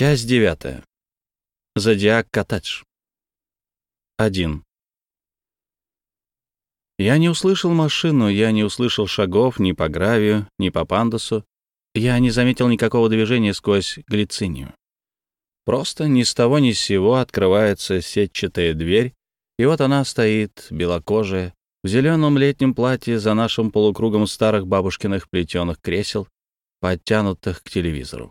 Часть 9. Зодиак Коттедж. 1. Я не услышал машину, я не услышал шагов ни по гравию, ни по пандусу. Я не заметил никакого движения сквозь глицинию. Просто ни с того ни с сего открывается сетчатая дверь, и вот она стоит, белокожая, в зеленом летнем платье за нашим полукругом старых бабушкиных плетеных кресел, подтянутых к телевизору.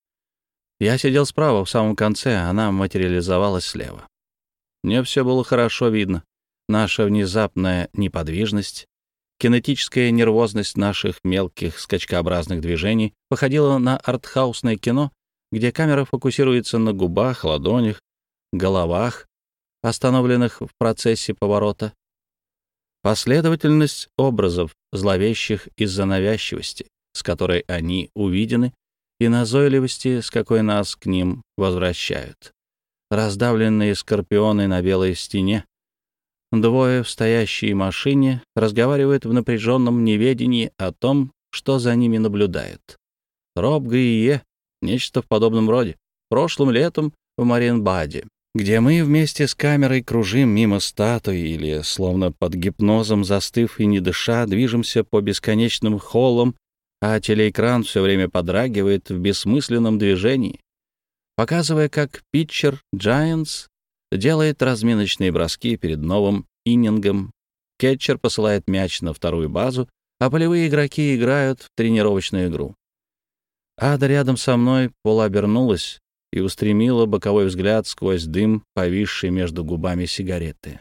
Я сидел справа, в самом конце, она материализовалась слева. Мне все было хорошо видно. Наша внезапная неподвижность, кинетическая нервозность наших мелких скачкообразных движений походила на артхаусное кино, где камера фокусируется на губах, ладонях, головах, остановленных в процессе поворота. Последовательность образов, зловещих из-за навязчивости, с которой они увидены, и назойливости, с какой нас к ним возвращают. Раздавленные скорпионы на белой стене. Двое в стоящей машине разговаривают в напряженном неведении о том, что за ними наблюдает. Роб Грие, нечто в подобном роде. Прошлым летом в Маринбаде, где мы вместе с камерой кружим мимо статуи или, словно под гипнозом застыв и не дыша, движемся по бесконечным холлам, а телеэкран все время подрагивает в бессмысленном движении, показывая, как питчер Giants делает разминочные броски перед новым иннингом, кетчер посылает мяч на вторую базу, а полевые игроки играют в тренировочную игру. Ада рядом со мной полуобернулась и устремила боковой взгляд сквозь дым, повисший между губами сигареты.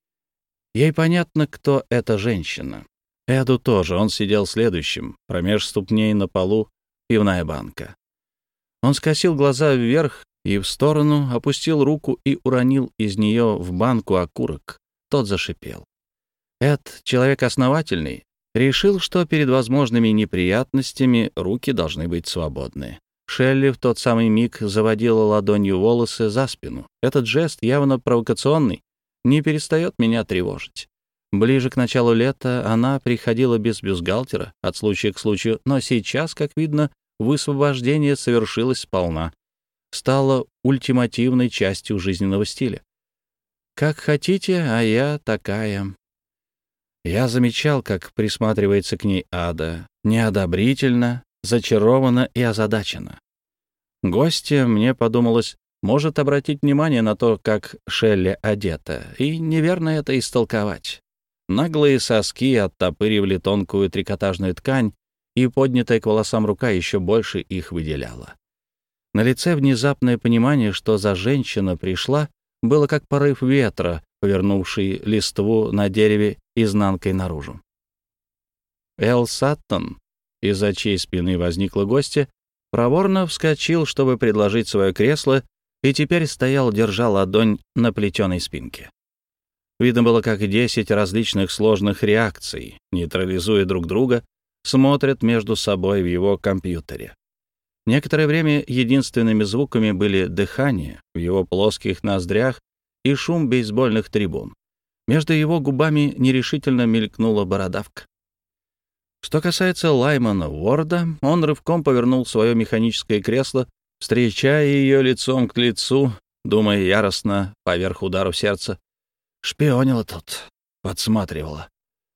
Ей понятно, кто эта женщина. Эду тоже, он сидел следующим, промеж ступней на полу пивная банка. Он скосил глаза вверх и в сторону, опустил руку и уронил из нее в банку окурок. Тот зашипел. Эд, человек основательный, решил, что перед возможными неприятностями руки должны быть свободны. Шелли в тот самый миг заводила ладонью волосы за спину. Этот жест, явно провокационный, не перестает меня тревожить. Ближе к началу лета она приходила без бюстгальтера, от случая к случаю, но сейчас, как видно, высвобождение совершилось сполна. Стало ультимативной частью жизненного стиля. Как хотите, а я такая. Я замечал, как присматривается к ней Ада, неодобрительно, зачарована и озадачена. Гостья, мне подумалось, может обратить внимание на то, как Шелли одета, и неверно это истолковать. Наглые соски оттопыривали тонкую трикотажную ткань, и поднятая к волосам рука еще больше их выделяла. На лице внезапное понимание, что за женщина пришла, было как порыв ветра, повернувший листву на дереве изнанкой наружу. Эл Саттон, из-за чьей спины возникла гостья, проворно вскочил, чтобы предложить свое кресло, и теперь стоял, держа ладонь на плетеной спинке. Видно было, как 10 различных сложных реакций, нейтрализуя друг друга, смотрят между собой в его компьютере. Некоторое время единственными звуками были дыхание в его плоских ноздрях и шум бейсбольных трибун. Между его губами нерешительно мелькнула бородавка. Что касается Лаймана Уорда, он рывком повернул свое механическое кресло, встречая ее лицом к лицу, думая яростно поверх ударов сердца. Шпионила тут, подсматривала.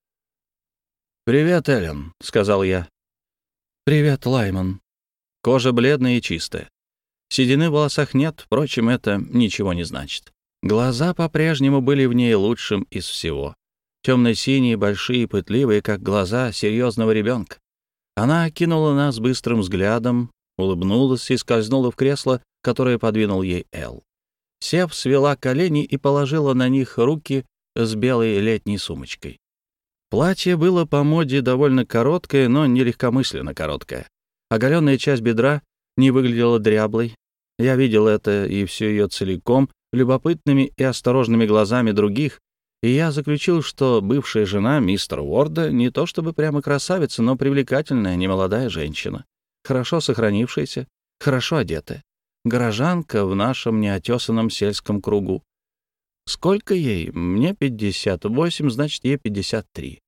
«Привет, Эллен», — сказал я. «Привет, Лайман». Кожа бледная и чистая. Седины в волосах нет, впрочем, это ничего не значит. Глаза по-прежнему были в ней лучшим из всего. Темно-синие, большие, пытливые, как глаза серьезного ребенка. Она окинула нас быстрым взглядом, улыбнулась и скользнула в кресло, которое подвинул ей Эл. Сев, свела колени и положила на них руки с белой летней сумочкой. Платье было по моде довольно короткое, но не легкомысленно короткое. Оголенная часть бедра не выглядела дряблой. Я видел это и всю ее целиком, любопытными и осторожными глазами других, и я заключил, что бывшая жена мистера Уорда не то чтобы прямо красавица, но привлекательная немолодая женщина, хорошо сохранившаяся, хорошо одетая. Горожанка в нашем неотесанном сельском кругу. Сколько ей? Мне 58, значит, ей 53.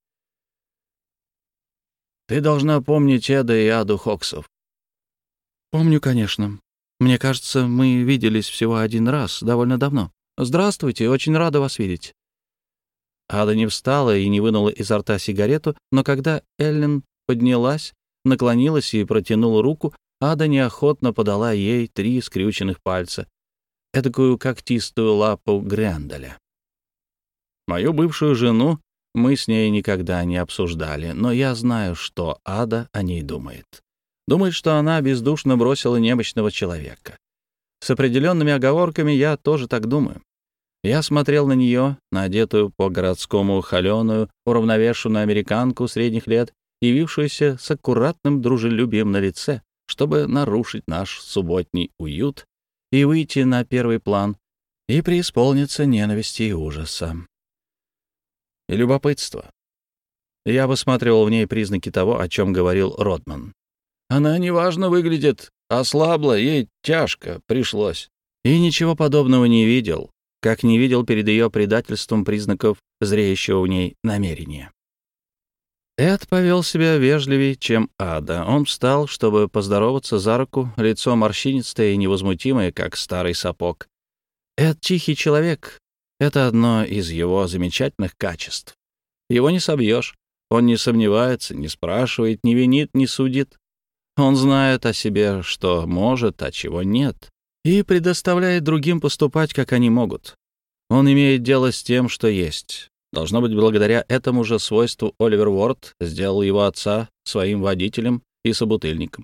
Ты должна помнить Эда и Аду Хоксов. Помню, конечно. Мне кажется, мы виделись всего один раз, довольно давно. Здравствуйте, очень рада вас видеть». Ада не встала и не вынула изо рта сигарету, но когда Эллен поднялась, наклонилась и протянула руку, Ада неохотно подала ей 3 скрюченных пальца, эдакую когтистую лапу Гренделя. Мою бывшую жену мы с ней никогда не обсуждали, но я знаю, что Ада о ней думает. Думает, что она бездушно бросила немощного человека. С определенными оговорками я тоже так думаю. Я смотрел на нее, на одетую по-городскому холеную, уравновешенную американку средних лет, явившуюся с аккуратным дружелюбием на лице, чтобы нарушить наш субботний уют и выйти на первый план и преисполниться ненависти и ужаса. И любопытства. Я высматривал в ней признаки того, о чем говорил Родман. Она неважно выглядит, ослабла, ей тяжко пришлось. И ничего подобного не видел, как не видел перед ее предательством признаков зреющего в ней намерения. Эд повел себя вежливее, чем Ада. Он встал, чтобы поздороваться за руку, лицо морщинистое и невозмутимое, как старый сапог. Эд — тихий человек. Это одно из его замечательных качеств. Его не собьешь. Он не сомневается, не спрашивает, не винит, не судит. Он знает о себе, что может, а чего нет, и предоставляет другим поступать, как они могут. Он имеет дело с тем, что есть. Должно быть, благодаря этому же свойству Оливер Уорд сделал его отца своим водителем и собутыльником.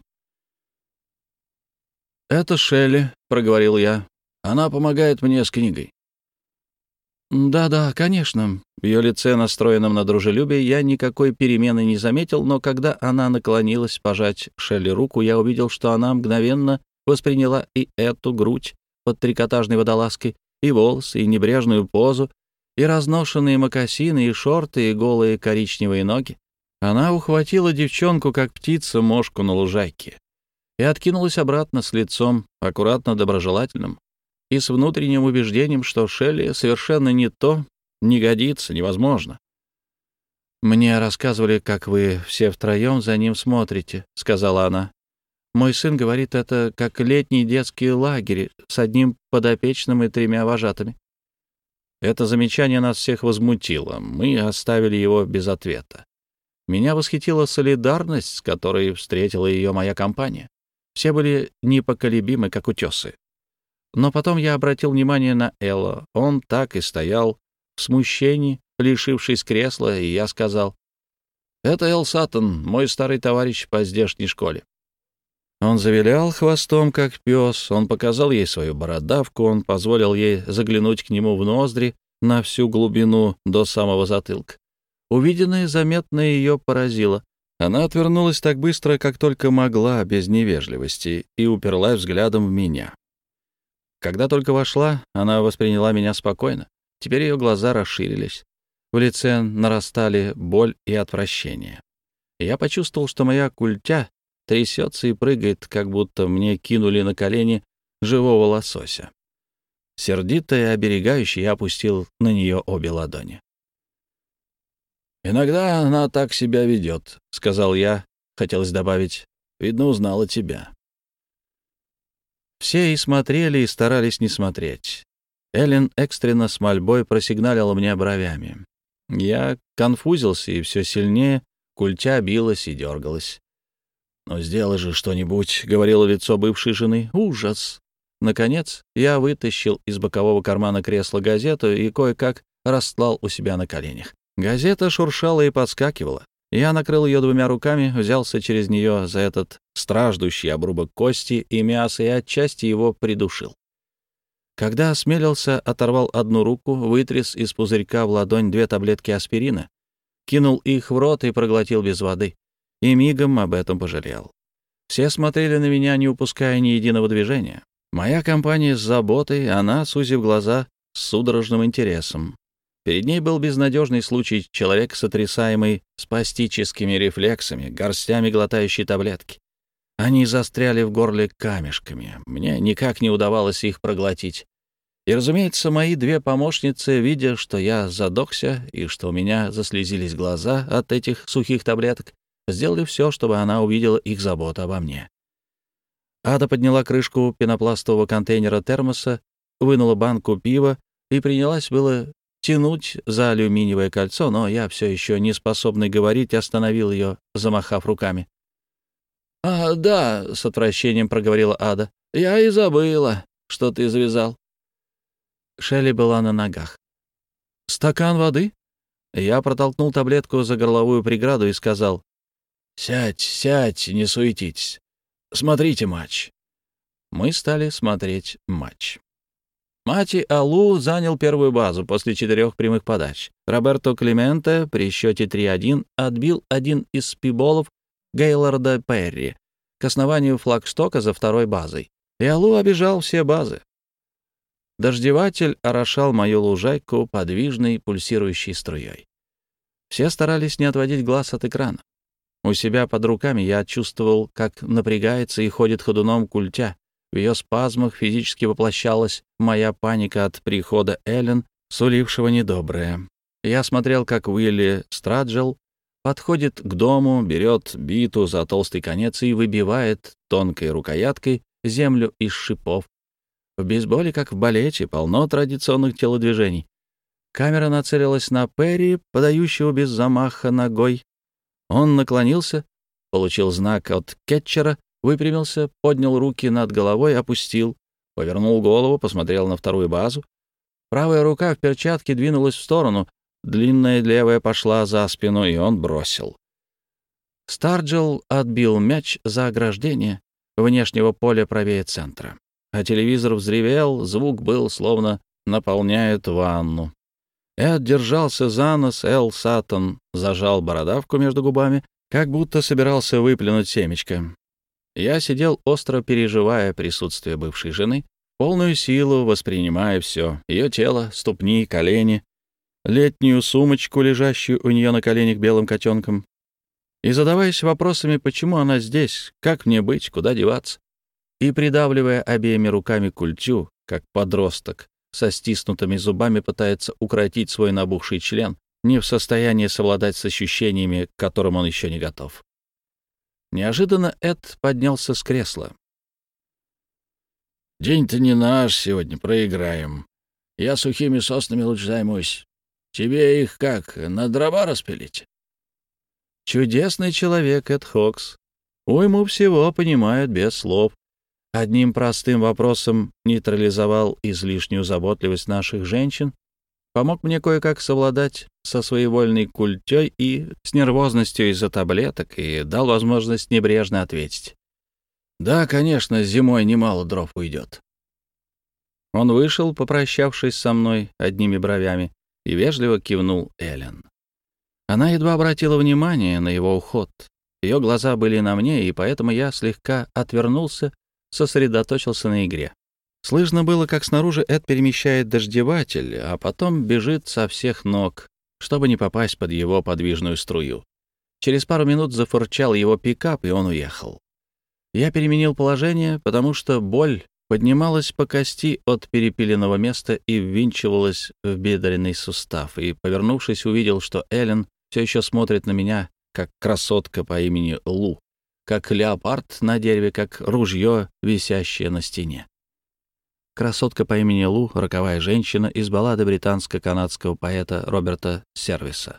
«Это Шелли», — проговорил я. «Она помогает мне с книгой». «Да-да, конечно». В ее лице, настроенном на дружелюбие, я никакой перемены не заметил, но когда она наклонилась пожать Шелли руку, я увидел, что она мгновенно восприняла и эту грудь под трикотажной водолазкой, и волосы, и небрежную позу, и разношенные мокасины, и шорты, и голые коричневые ноги. Она ухватила девчонку, как птица, мошку на лужайке, и откинулась обратно с лицом, аккуратно доброжелательным, и с внутренним убеждением, что Шелли совершенно не то, не годится, невозможно. «Мне рассказывали, как вы все втроем за ним смотрите», — сказала она. «Мой сын говорит, это как летний детский лагерь с одним подопечным и 3 вожатыми». Это замечание нас всех возмутило. Мы оставили его без ответа. Меня восхитила солидарность, с которой встретила ее моя компания. Все были непоколебимы, как утесы. Но потом я обратил внимание на Элло. Он так и стоял в смущении, лишившись кресла, и я сказал: «Это Эл Саттон, мой старый товарищ по здешней школе». Он завилял хвостом, как пес, он показал ей свою бородавку, он позволил ей заглянуть к нему в ноздри на всю глубину до самого затылка. Увиденное заметно ее поразило. Она отвернулась так быстро, как только могла, без невежливости, и уперлась взглядом в меня. Когда только вошла, она восприняла меня спокойно. Теперь ее глаза расширились. В лице нарастали боль и отвращение. Я почувствовал, что моя культя трясется и прыгает, как будто мне кинули на колени живого лосося. Сердито и оберегающе я опустил на нее обе ладони. «Иногда она так себя ведет», — сказал я. Хотелось добавить: «Видно, узнала тебя». Все и смотрели, и старались не смотреть. Эллен экстренно с мольбой просигналила мне бровями. Я конфузился, и все сильнее культя билась и дергалась. «Ну, сделай же что-нибудь», — говорило лицо бывшей жены. «Ужас!» Наконец, я вытащил из бокового кармана кресла газету и кое-как растлал у себя на коленях. Газета шуршала и подскакивала. Я накрыл ее 2 руками, взялся через нее за этот страждущий обрубок кости и мяса и отчасти его придушил. Когда осмелился, оторвал одну руку, вытряс из пузырька в ладонь 2 таблетки аспирина, кинул их в рот и проглотил без воды. И мигом об этом пожалел. Все смотрели на меня, не упуская ни единого движения. Моя компания с заботой, она, сузив глаза, с судорожным интересом. Перед ней был безнадежный случай, человек, сотрясаемый спастическими рефлексами, горстями глотающий таблетки. Они застряли в горле камешками. Мне никак не удавалось их проглотить. И, разумеется, мои 2 помощницы, видя, что я задохся и что у меня заслезились глаза от этих сухих таблеток, сделали все, чтобы она увидела их заботу обо мне. Ада подняла крышку пенопластового контейнера термоса, вынула банку пива и принялась было тянуть за алюминиевое кольцо, но я, все еще не способный говорить, остановил ее, замахав руками. «А, да», — с отвращением проговорила Ада, — «я и забыла, что ты завязал». Шелли была на ногах. «Стакан воды?» Я протолкнул таблетку за горловую преграду и сказал: «Сядь, сядь, не суетитесь. Смотрите матч». Мы стали смотреть матч. Мати Алу занял первую базу после 4 прямых подач. Роберто Клименте при счете 3-1 отбил один из спиболов Гейлорда Перри к основанию флагштока за второй базой. И Алу обижал все базы. Дождеватель орошал мою лужайку подвижной пульсирующей струей. Все старались не отводить глаз от экрана. У себя под руками я чувствовал, как напрягается и ходит ходуном культя. В ее спазмах физически воплощалась моя паника от прихода Эллен, сулившего недоброе. Я смотрел, как Уилли Страджел подходит к дому, берет биту за толстый конец и выбивает тонкой рукояткой землю из шипов. В бейсболе, как в балете, полно традиционных телодвижений. Камера нацелилась на Перри, подающего без замаха ногой. Он наклонился, получил знак от кетчера, выпрямился, поднял руки над головой, опустил, повернул голову, посмотрел на вторую базу. Правая рука в перчатке двинулась в сторону, длинная левая пошла за спину, и он бросил. Старджел отбил мяч за ограждение внешнего поля правее центра. А телевизор взревел, звук был, словно наполняет ванну. Эд держался за нос, Эл Саттон зажал бородавку между губами, как будто собирался выплюнуть семечко. Я сидел, остро переживая присутствие бывшей жены, полную силу воспринимая все — ее тело, ступни, колени, летнюю сумочку, лежащую у нее на коленях белым котенком, и задаваясь вопросами, почему она здесь, как мне быть, куда деваться, и придавливая обеими руками культю, как подросток со стиснутыми зубами пытается укротить свой набухший член, не в состоянии совладать с ощущениями, к которым он еще не готов. Неожиданно Эд поднялся с кресла. «День-то не наш сегодня, проиграем. Я сухими соснами лучше займусь. Тебе их как, на дрова распилить?» Чудесный человек Эд Хокс. Уйму всего понимает без слов. Одним простым вопросом нейтрализовал излишнюю заботливость наших женщин, помог мне кое-как совладать со своевольной культей и с нервозностью из-за таблеток и дал возможность небрежно ответить: «Да, конечно, зимой немало дров уйдет». Он вышел, попрощавшись со мной одними бровями, и вежливо кивнул Эллен. Она едва обратила внимание на его уход. Ее глаза были на мне, и поэтому я слегка отвернулся, сосредоточился на игре. Слышно было, как снаружи Эд перемещает дождеватель, а потом бежит со всех ног, чтобы не попасть под его подвижную струю. Через пару минут зафырчал его пикап, и он уехал. Я переменил положение, потому что боль поднималась по кости от перепиленного места и ввинчивалась в бедренный сустав, и, повернувшись, увидел, что Эллен все еще смотрит на меня, как красотка по имени Лу, как леопард на дереве, как ружье, висящее на стене. Красотка по имени Лу — роковая женщина из баллады британско-канадского поэта Роберта Сервиса.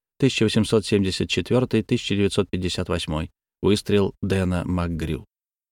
1874-1958. Выстрел Дэна МакГрю.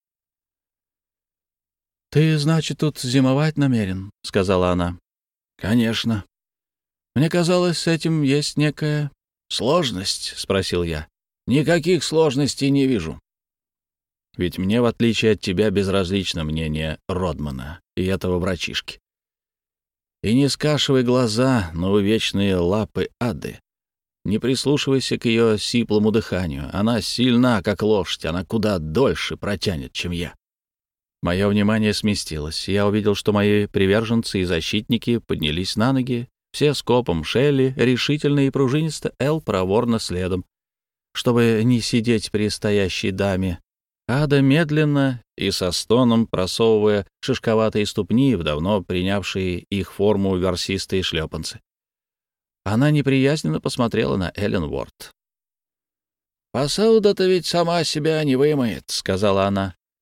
«Ты, значит, тут зимовать намерен?» — сказала она. «Конечно. Мне казалось, с этим есть некая сложность», — спросил я. «Никаких сложностей не вижу». «Ведь мне, в отличие от тебя, безразлично мнение Родмана и этого врачишки. И не скашивай глаза на увечные лапы Ады. Не прислушивайся к ее сиплому дыханию. Она сильна, как лошадь, она куда дольше протянет, чем я». Мое внимание сместилось. Я увидел, что мои приверженцы и защитники поднялись на ноги, все скопом: Шелли решительно и пружинисто, Эл проворно следом. Чтобы не сидеть при стоящей даме, Ада медленно и со стоном, просовывая шишковатые ступни в давно принявшие их форму ворсистые шлепанцы. Она неприязненно посмотрела на Эллен Уорд. «Посуда-то ведь сама себя не вымоет», — сказала она.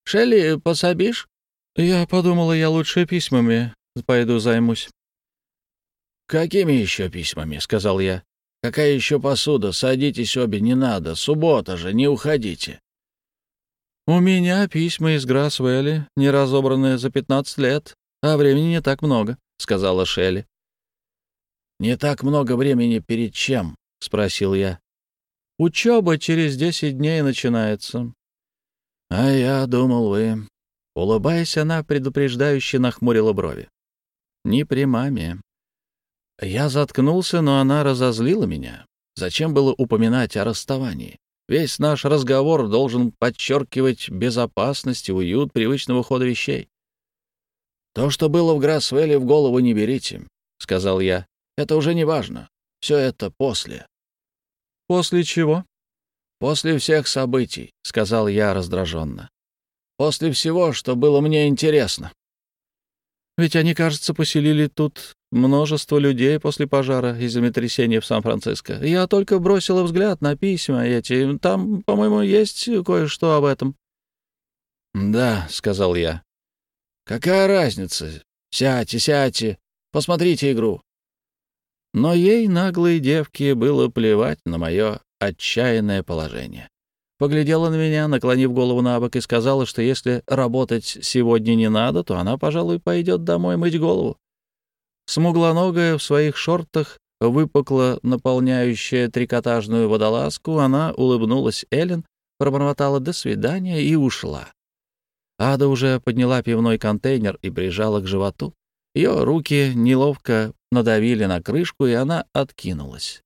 Шелли пособишь?» Я подумала, я лучше письмами пойду займусь. «Какими еще письмами?» — сказал я. «Какая еще посуда? Садитесь обе, не надо. Суббота же, не уходите». «У меня письма из Грасвелли, не разобранные за 15 лет, а времени не так много», — сказала Шелли. «Не так много времени перед чем?» — спросил я. «Учеба через 10 дней начинается». «А я думал, вы...» Улыбаясь, она предупреждающе нахмурила брови. «Не при маме». Я заткнулся, но она разозлила меня. Зачем было упоминать о расставании? Весь наш разговор должен подчеркивать безопасность и уют привычного хода вещей. «То, что было в Грасвелле, в голову не берите», — сказал я. «Это уже не важно. Все это после». «После чего?» «После всех событий», — сказал я раздраженно. «После всего, что было мне интересно». «Ведь они, кажется, поселили тут множество людей после пожара и землетрясения в Сан-Франциско. Я только бросила взгляд на письма эти. Там, по-моему, есть кое-что об этом». «Да», — сказал я. «Какая разница? Сядьте, сядьте, посмотрите игру». Но ей, наглой девке, было плевать на мое отчаянное положение. Поглядела на меня, наклонив голову на бок, и сказала, что если работать сегодня не надо, то она, пожалуй, пойдет домой мыть голову. Смуглоногая в своих шортах, выпукло наполняющая трикотажную водолазку, она улыбнулась Эллен, пробормотала «до свидания» и ушла. Ада уже подняла пивной контейнер и прижала к животу. Ее руки неловко надавили на крышку, и она откинулась.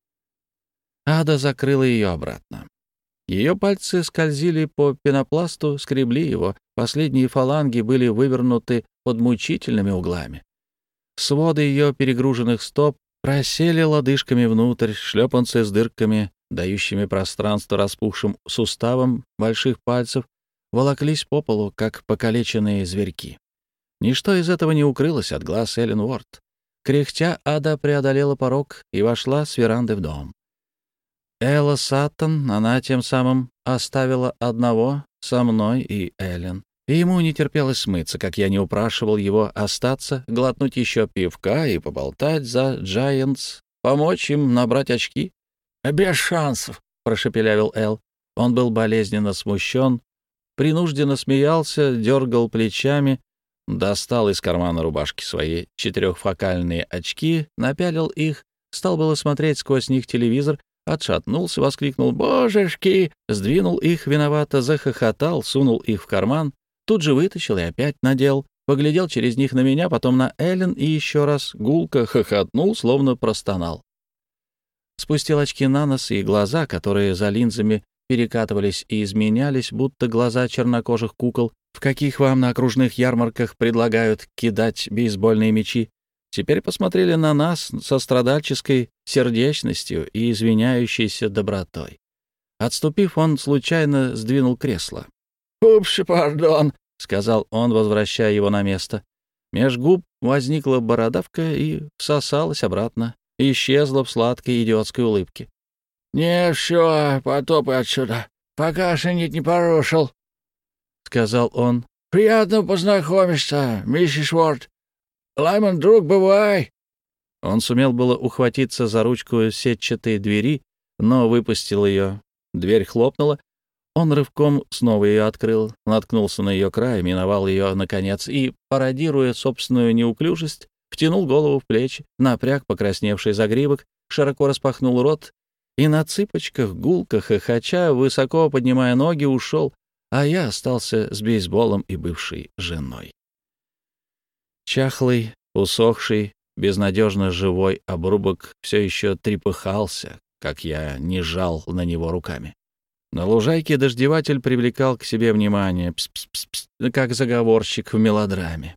Ада закрыла ее обратно. Ее пальцы скользили по пенопласту, скребли его, последние фаланги были вывернуты под мучительными углами. Своды ее перегруженных стоп просели лодыжками внутрь, шлепанцы с дырками, дающими пространство распухшим суставам больших пальцев, волоклись по полу, как покалеченные зверьки. Ничто из этого не укрылось от глаз Эллен Уорд. Кряхтя, Ада преодолела порог и вошла с веранды в дом. Элла Саттон она тем самым оставила одного со мной и Эллен. И ему не терпелось смыться, как я не упрашивал его остаться, глотнуть еще пивка и поболтать за Giants, помочь им набрать очки. «Без шансов», — прошепелявил Эл. Он был болезненно смущен, принужденно смеялся, дергал плечами, достал из кармана рубашки свои 4-фокальные очки, напялил их, стал было смотреть сквозь них телевизор, отшатнулся, воскликнул «Божешки!», сдвинул их виновато, захохотал, сунул их в карман, тут же вытащил и опять надел, поглядел через них на меня, потом на Эллен и еще раз гулко хохотнул, словно простонал. Спустил очки на нос, и глаза, которые за линзами перекатывались и изменялись, будто глаза чернокожих кукол, в каких вам на окружных ярмарках предлагают кидать бейсбольные мячи, теперь посмотрели на нас со страдальческой сердечностью и извиняющейся добротой. Отступив, он случайно сдвинул кресло. «Упс, пардон», — сказал он, возвращая его на место. Меж губ возникла бородавка и всосалась обратно, и исчезла в сладкой идиотской улыбке. «Не, все, потопай отсюда, пока шинить не порушил», — сказал он. «Приятно познакомиться, миссис Уорд. Лаймон, друг, бывай!» Он сумел было ухватиться за ручку сетчатой двери, но выпустил ее. Дверь хлопнула. Он рывком снова ее открыл, наткнулся на ее край, миновал ее, наконец, и, пародируя собственную неуклюжесть, втянул голову в плечи, напряг покрасневший загривок, широко распахнул рот и на цыпочках, гулко хохоча, высоко поднимая ноги, ушел, а я остался с бейсболом и бывшей женой. Чахлый, усохший, безнадежно живой обрубок все еще трепыхался, как я не жал на него руками. На лужайке дождеватель привлекал к себе внимание, пс-пс-пс, как заговорщик в мелодраме.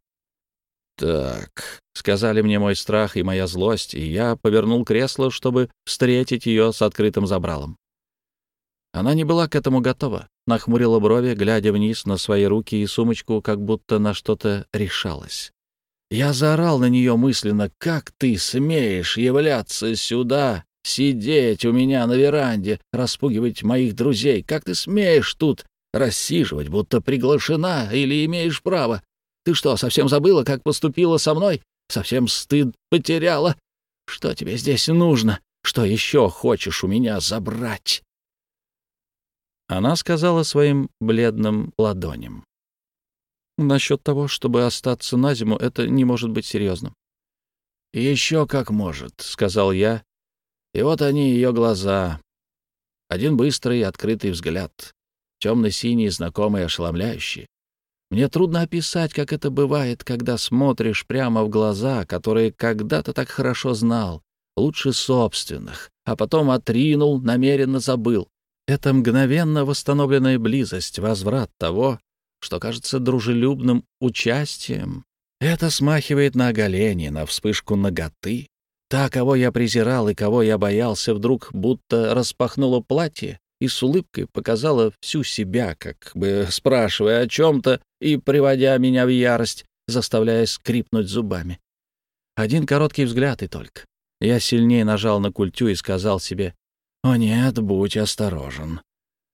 «Так», — сказали мне мой страх и моя злость, и я повернул кресло, чтобы встретить ее с открытым забралом. Она не была к этому готова, нахмурила брови, глядя вниз на свои руки и сумочку, как будто на что-то решалась. Я заорал на нее мысленно: «Как ты смеешь являться сюда, сидеть у меня на веранде, распугивать моих друзей? Как ты смеешь тут рассиживать, будто приглашена или имеешь право. Ты что, совсем забыла, как поступила со мной? Совсем стыд потеряла? Что тебе здесь нужно? Что еще хочешь у меня забрать?» Она сказала своим бледным ладоням: «Насчет того, чтобы остаться на зиму, это не может быть серьезным». «Еще как может», — сказал я. И вот они, ее глаза. Один быстрый, открытый взгляд. Темно-синий, знакомый, ошеломляющий. Мне трудно описать, как это бывает, когда смотришь прямо в глаза, которые когда-то так хорошо знал, лучше собственных, а потом отринул, намеренно забыл. Это мгновенно восстановленная близость, возврат того, что кажется дружелюбным участием. Это смахивает на оголение, на вспышку наготы. Та, кого я презирал и кого я боялся, вдруг будто распахнула платье и с улыбкой показала всю себя, как бы спрашивая о чем-то и приводя меня в ярость, заставляя скрипнуть зубами. Один короткий взгляд и только. Я сильнее нажал на культю и сказал себе: «О нет, будь осторожен».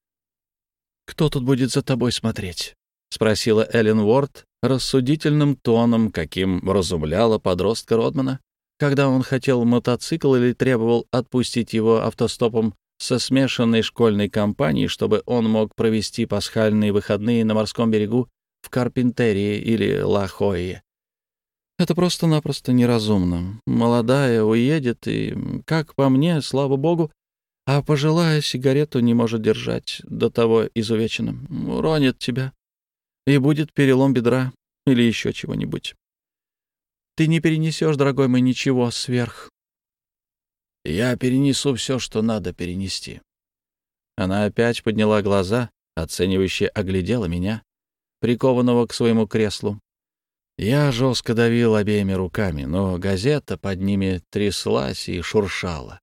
«Кто тут будет за тобой смотреть?» — спросила Эллен Уорд рассудительным тоном, каким вразумляла подростка Родмана, когда он хотел мотоцикл или требовал отпустить его автостопом со смешанной школьной компанией, чтобы он мог провести пасхальные выходные на морском берегу в Карпентерии или Ла-Хойе. «Это просто-напросто неразумно. Молодая уедет и, как по мне, слава богу, а пожилая сигарету не может держать, до того изувеченным. Уронит тебя, и будет перелом бедра или еще чего-нибудь. Ты не перенесешь, дорогой мой, ничего сверх». «Я перенесу все, что надо перенести». Она опять подняла глаза, оценивающе оглядела меня, прикованного к своему креслу. Я жестко давил обеими руками, но газета под ними тряслась и шуршала.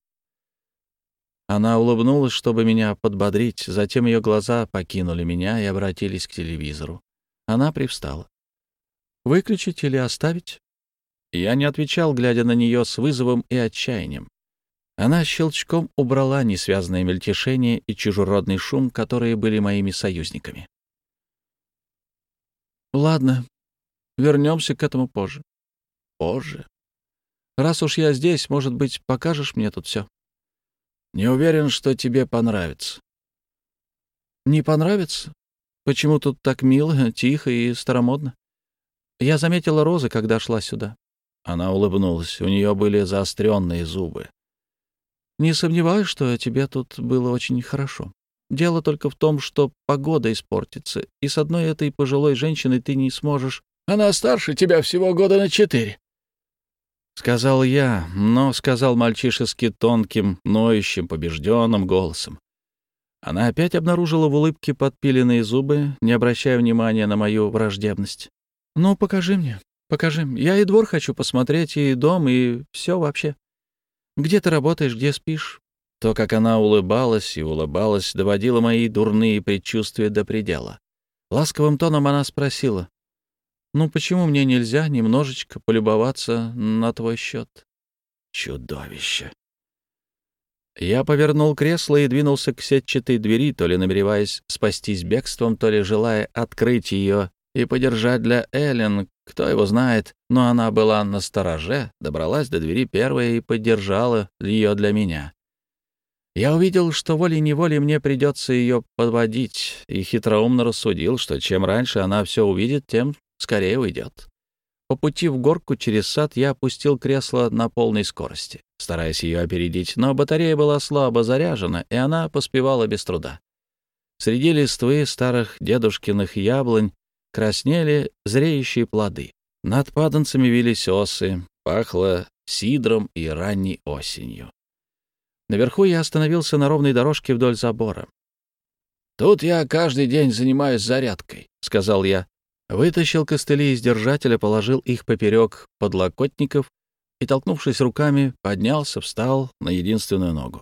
Она улыбнулась, чтобы меня подбодрить, затем ее глаза покинули меня и обратились к телевизору. Она привстала. «Выключить или оставить?» Я не отвечал, глядя на нее с вызовом и отчаянием. Она щелчком убрала несвязное мельтешение и чужеродный шум, которые были моими союзниками. «Ладно, вернемся к этому позже». «Позже? Раз уж я здесь, может быть, покажешь мне тут все?» «Не уверен, что тебе понравится». «Не понравится? Почему тут так мило, тихо и старомодно? Я заметила розы, когда шла сюда». Она улыбнулась, у нее были заостренные зубы. «Не сомневаюсь, что тебе тут было очень хорошо. Дело только в том, что погода испортится, и с одной этой пожилой женщиной ты не сможешь...» «Она старше тебя всего года на 4. — сказал я, но сказал мальчишески тонким, ноющим, побежденным голосом. Она опять обнаружила в улыбке подпиленные зубы, не обращая внимания на мою враждебность. «Ну, покажи мне, покажи. Я и двор хочу посмотреть, и дом, и все вообще. Где ты работаешь, где спишь?» То, как она улыбалась и улыбалась, доводило мои дурные предчувствия до предела. Ласковым тоном она спросила: «Ну почему мне нельзя немножечко полюбоваться на твой счет?» Чудовище! Я повернул кресло и двинулся к сетчатой двери, то ли намереваясь спастись бегством, то ли желая открыть ее и подержать для Эллен, кто его знает, но она была настороже, добралась до двери первая и подержала ее для меня. Я увидел, что волей-неволей мне придется ее подводить, и хитроумно рассудил, что чем раньше она все увидит, тем скорее уйдет. По пути в горку через сад я опустил кресло на полной скорости, стараясь ее опередить, но батарея была слабо заряжена, и она поспевала без труда. Среди листвы старых дедушкиных яблонь краснели зреющие плоды. Над паданцами вились осы, пахло сидром и ранней осенью. Наверху я остановился на ровной дорожке вдоль забора. «Тут я каждый день занимаюсь зарядкой», — сказал я. Вытащил костыли из держателя, положил их поперек подлокотников и, толкнувшись руками, поднялся, встал на единственную ногу.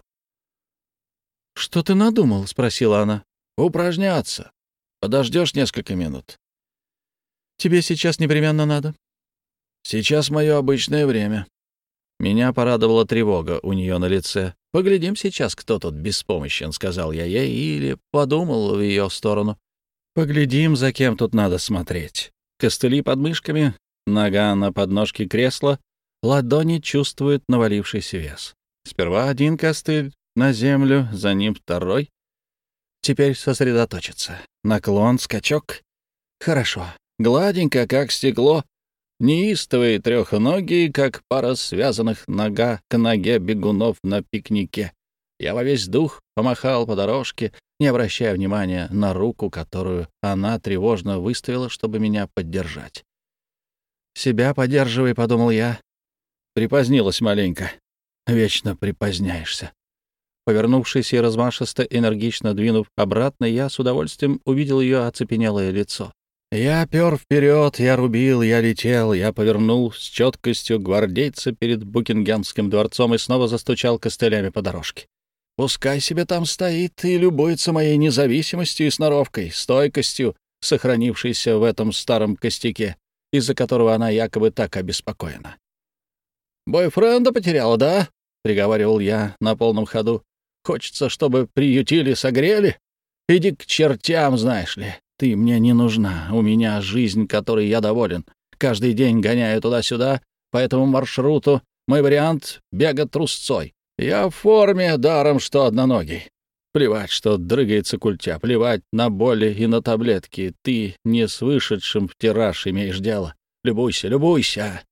«Что ты надумал?» — спросила она. «Упражняться. Подождешь несколько минут?» «Тебе сейчас непременно надо?» «Сейчас мое обычное время». Меня порадовала тревога у нее на лице. «Поглядим сейчас, кто тут беспомощен», — сказал я ей, или подумал в ее сторону. Поглядим, за кем тут надо смотреть. Костыли под мышками, нога на подножке кресла, ладони чувствуют навалившийся вес. Сперва один костыль на землю, за ним второй. Теперь сосредоточиться. Наклон, скачок. Хорошо. Гладенько, как стекло. Неистовые трехногие, как пара связанных нога к ноге бегунов на пикнике. Я во весь дух помахал по дорожке, не обращая внимания на руку, которую она тревожно выставила, чтобы меня поддержать. «Себя поддерживай», — подумал я. Припозднилась маленько. Вечно припоздняешься. Повернувшись и размашисто, энергично двинув обратно, я с удовольствием увидел ее оцепенелое лицо. Я пер вперед, я рубил, я летел, я повернул с четкостью гвардейца перед Букингемским дворцом и снова застучал костылями по дорожке. Пускай себе там стоит и любуется моей независимостью и сноровкой, стойкостью, сохранившейся в этом старом костяке, из-за которого она якобы так обеспокоена. «Бойфренда потеряла, да?» — приговаривал я на полном ходу. «Хочется, чтобы приютили, согрели? Иди к чертям, знаешь ли. Ты мне не нужна, у меня жизнь, которой я доволен. Каждый день гоняю туда-сюда, по этому маршруту. Мой вариант — бега трусцой. Я в форме, даром что одноногий. Плевать, что дрыгается культя, плевать на боли и на таблетки. Ты не с вышедшим в тираж имеешь дело. Любуйся, любуйся!»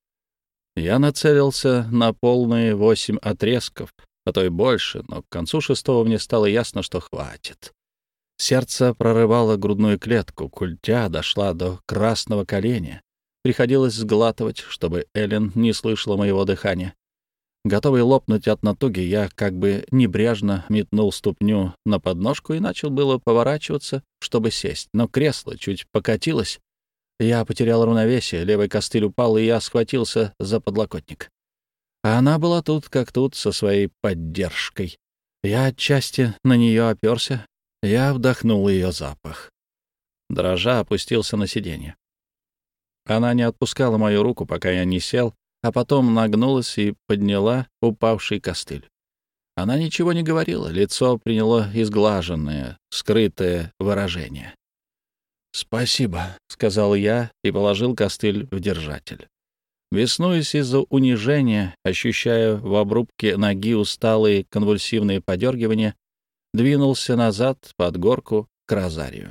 Я нацелился на полные 8 отрезков, а то и больше, но к концу 6-го мне стало ясно, что хватит. Сердце прорывало грудную клетку, культя дошла до красного коленя. Приходилось сглатывать, чтобы Эллен не слышала моего дыхания. Готовый лопнуть от натуги, я как бы небрежно метнул ступню на подножку и начал было поворачиваться, чтобы сесть, но кресло чуть покатилось. Я потерял равновесие, левый костыль упал, и я схватился за подлокотник. А она была тут как тут со своей поддержкой. Я отчасти на нее оперся, я вдохнул ее запах. Дрожа опустился на сиденье. Она не отпускала мою руку, пока я не сел, а потом нагнулась и подняла упавший костыль. Она ничего не говорила, лицо приняло изглаженное, скрытое выражение. «Спасибо», — сказал я и положил костыль в держатель. Беснуясь из-за унижения, ощущая в обрубке ноги усталые конвульсивные подергивания, двинулся назад под горку к розарию.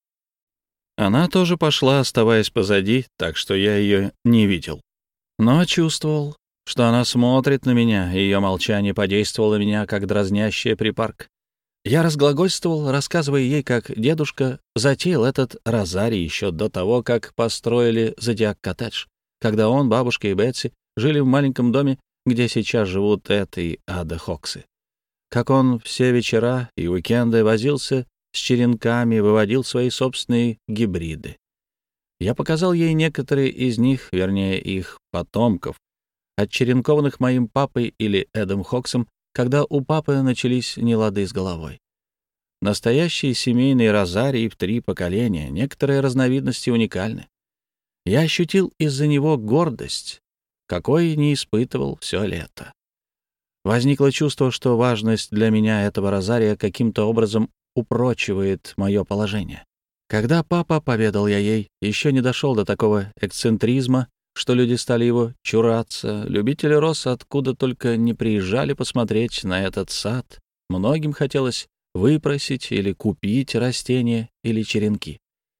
Она тоже пошла, оставаясь позади, так что я ее не видел. Но чувствовал, что она смотрит на меня, и ее молчание подействовало на меня, как дразнящая припарка. Я разглагольствовал, рассказывая ей, как дедушка затеял этот розарий еще до того, как построили Зодиак-коттедж, когда он, бабушка и Бетси жили в маленьком доме, где сейчас живут Эд и Ада Хоксы. Как он все вечера и уикенды возился с черенками, выводил свои собственные гибриды. Я показал ей некоторые из них, вернее, их потомков, отчеренкованных моим папой или Эдом Хоксом, когда у папы начались нелады с головой. Настоящий семейный розарий в 3 поколения, некоторые разновидности уникальны. Я ощутил из-за него гордость, какой не испытывал все лето. Возникло чувство, что важность для меня этого розария каким-то образом упрочивает мое положение. Когда папа, поведал я ей, еще не дошел до такого эксцентризма, что люди стали его чураться, любители роз откуда только не приезжали посмотреть на этот сад, многим хотелось выпросить или купить растения или черенки.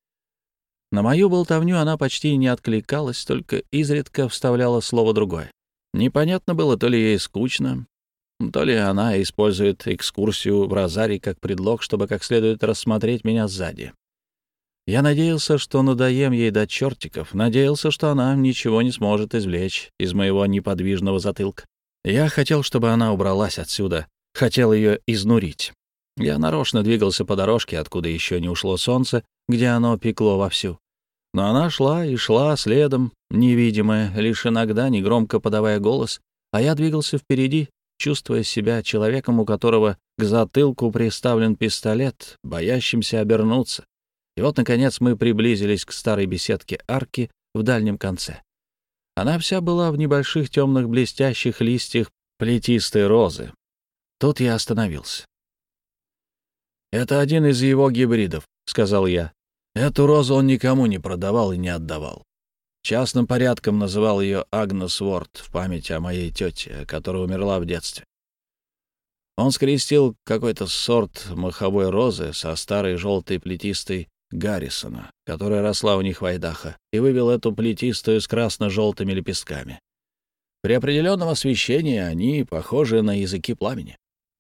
На мою болтовню она почти не откликалась, только изредка вставляла слово другое. Непонятно было, то ли ей скучно, то ли она использует экскурсию в розарий как предлог, чтобы как следует рассмотреть меня сзади. Я надеялся, что надоем ей до чертиков, надеялся, что она ничего не сможет извлечь из моего неподвижного затылка. Я хотел, чтобы она убралась отсюда, хотел ее изнурить. Я нарочно двигался по дорожке, откуда еще не ушло солнце, где оно пекло вовсю. Но она шла и шла следом, невидимая, лишь иногда негромко подавая голос, а я двигался впереди, чувствуя себя человеком, у которого к затылку приставлен пистолет, боящимся обернуться. И вот, наконец, мы приблизились к старой беседке арки в дальнем конце. Она вся была в небольших темных блестящих листьях плетистой розы. Тут я остановился. «Это один из его гибридов», — сказал я. Эту розу он никому не продавал и не отдавал. Частным порядком называл ее Агнес Уорд в память о моей тете, которая умерла в детстве. Он скрестил какой-то сорт маховой розы со старой желтой плетистой Гаррисона, которая росла у них в Айдахо, и вывел эту плетистую с красно-желтыми лепестками. При определенном освещении они похожи на языки пламени.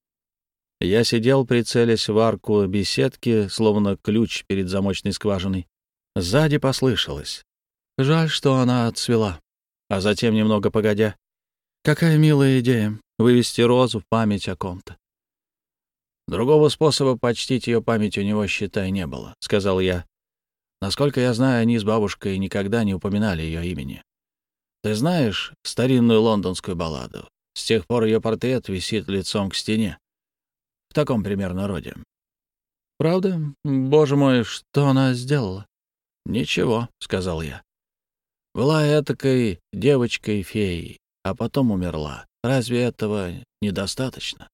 Я сидел, прицелясь в арку беседки, словно ключ перед замочной скважиной. Сзади послышалось: «Жаль, что она отцвела». А затем, немного погодя: «Какая милая идея — вывести розу в память о ком-то». «Другого способа почтить ее память у него, считай, не было», — сказал я. «Насколько я знаю, они с бабушкой никогда не упоминали ее имени. Ты знаешь старинную лондонскую балладу? С тех пор ее портрет висит лицом к стене. В таком примерно роде». «Правда? Боже мой, что она сделала?» «Ничего», — сказал я. «Была этакой девочкой-феей, а потом умерла. Разве этого недостаточно?»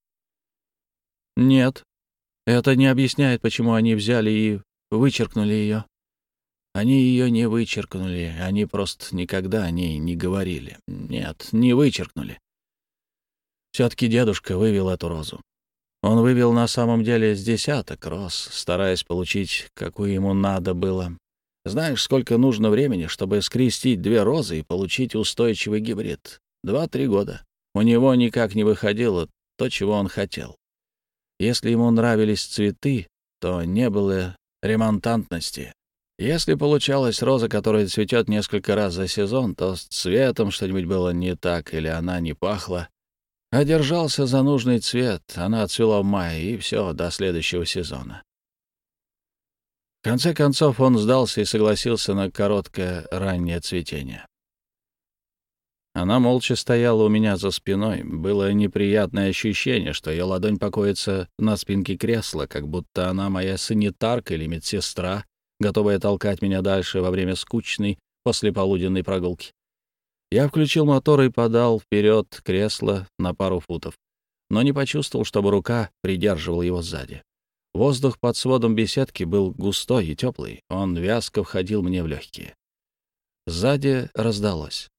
«Нет. Это не объясняет, почему они взяли и вычеркнули ее». «Они ее не вычеркнули, они просто никогда о ней не говорили. Нет, не вычеркнули. Все-таки дедушка вывел эту розу. Он вывел на самом деле с десяток роз, стараясь получить, какую ему надо было. Знаешь, сколько нужно времени, чтобы скрестить две розы и получить устойчивый гибрид? 2-3 года. У него никак не выходило то, чего он хотел. Если ему нравились цветы, то не было ремонтантности. Если получалась роза, которая цветет несколько раз за сезон, то с цветом что-нибудь было не так или она не пахла. А держался за нужный цвет, она отцвела в мае, и все, до следующего сезона. В конце концов он сдался и согласился на короткое раннее цветение. Она молча стояла у меня за спиной. Было неприятное ощущение, что ее ладонь покоится на спинке кресла, как будто она моя санитарка или медсестра, готовая толкать меня дальше во время скучной послеполуденной прогулки. Я включил мотор и подал вперед кресло на пару футов, но не почувствовал, чтобы рука придерживала его сзади. Воздух под сводом беседки был густой и теплый, он вязко входил мне в легкие. Сзади раздалось: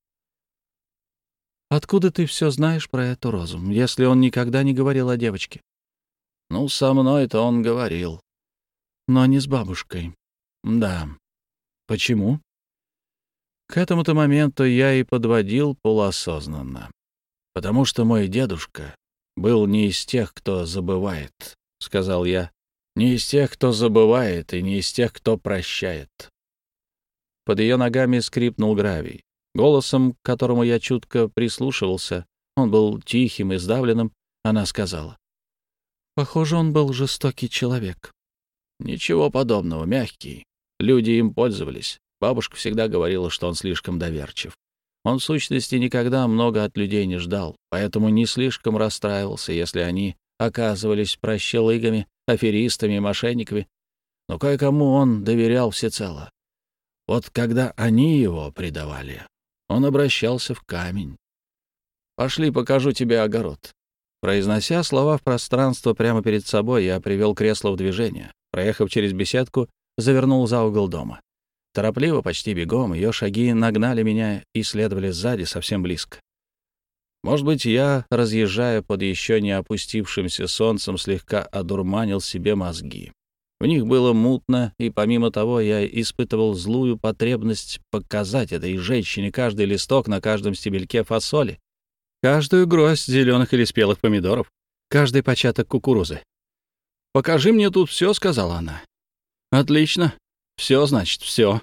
«Откуда ты все знаешь про эту розу, если он никогда не говорил о девочке?» «Ну, со мной-то он говорил». «Но не с бабушкой». «Да». «Почему?» К этому-то моменту я и подводил полуосознанно. «Потому что мой дедушка был не из тех, кто забывает», — сказал я. «Не из тех, кто забывает, и не из тех, кто прощает». Под ее ногами скрипнул гравий. Голосом, к которому я чутко прислушивался, он был тихим и сдавленным, она сказала: «Похоже, он был жестокий человек». «Ничего подобного, мягкий. Люди им пользовались. Бабушка всегда говорила, что он слишком доверчив. Он, в сущности, никогда много от людей не ждал, поэтому не слишком расстраивался, если они оказывались прощелыгами, аферистами и мошенниками. Но кое-кому он доверял всецело. Вот когда они его предавали, он обращался в камень. Пошли, покажу тебе огород». Произнося слова в пространство прямо перед собой, я привел кресло в движение. Проехав через беседку, завернул за угол дома. Торопливо, почти бегом, ее шаги нагнали меня и следовали сзади совсем близко. Может быть, я, разъезжая под еще не опустившимся солнцем, слегка одурманил себе мозги. В них было мутно, и помимо того я испытывал злую потребность показать этой женщине каждый листок на каждом стебельке фасоли, каждую гроздь зеленых или спелых помидоров, каждый початок кукурузы. «Покажи мне тут все», — сказала она. «Отлично. Все, значит, все».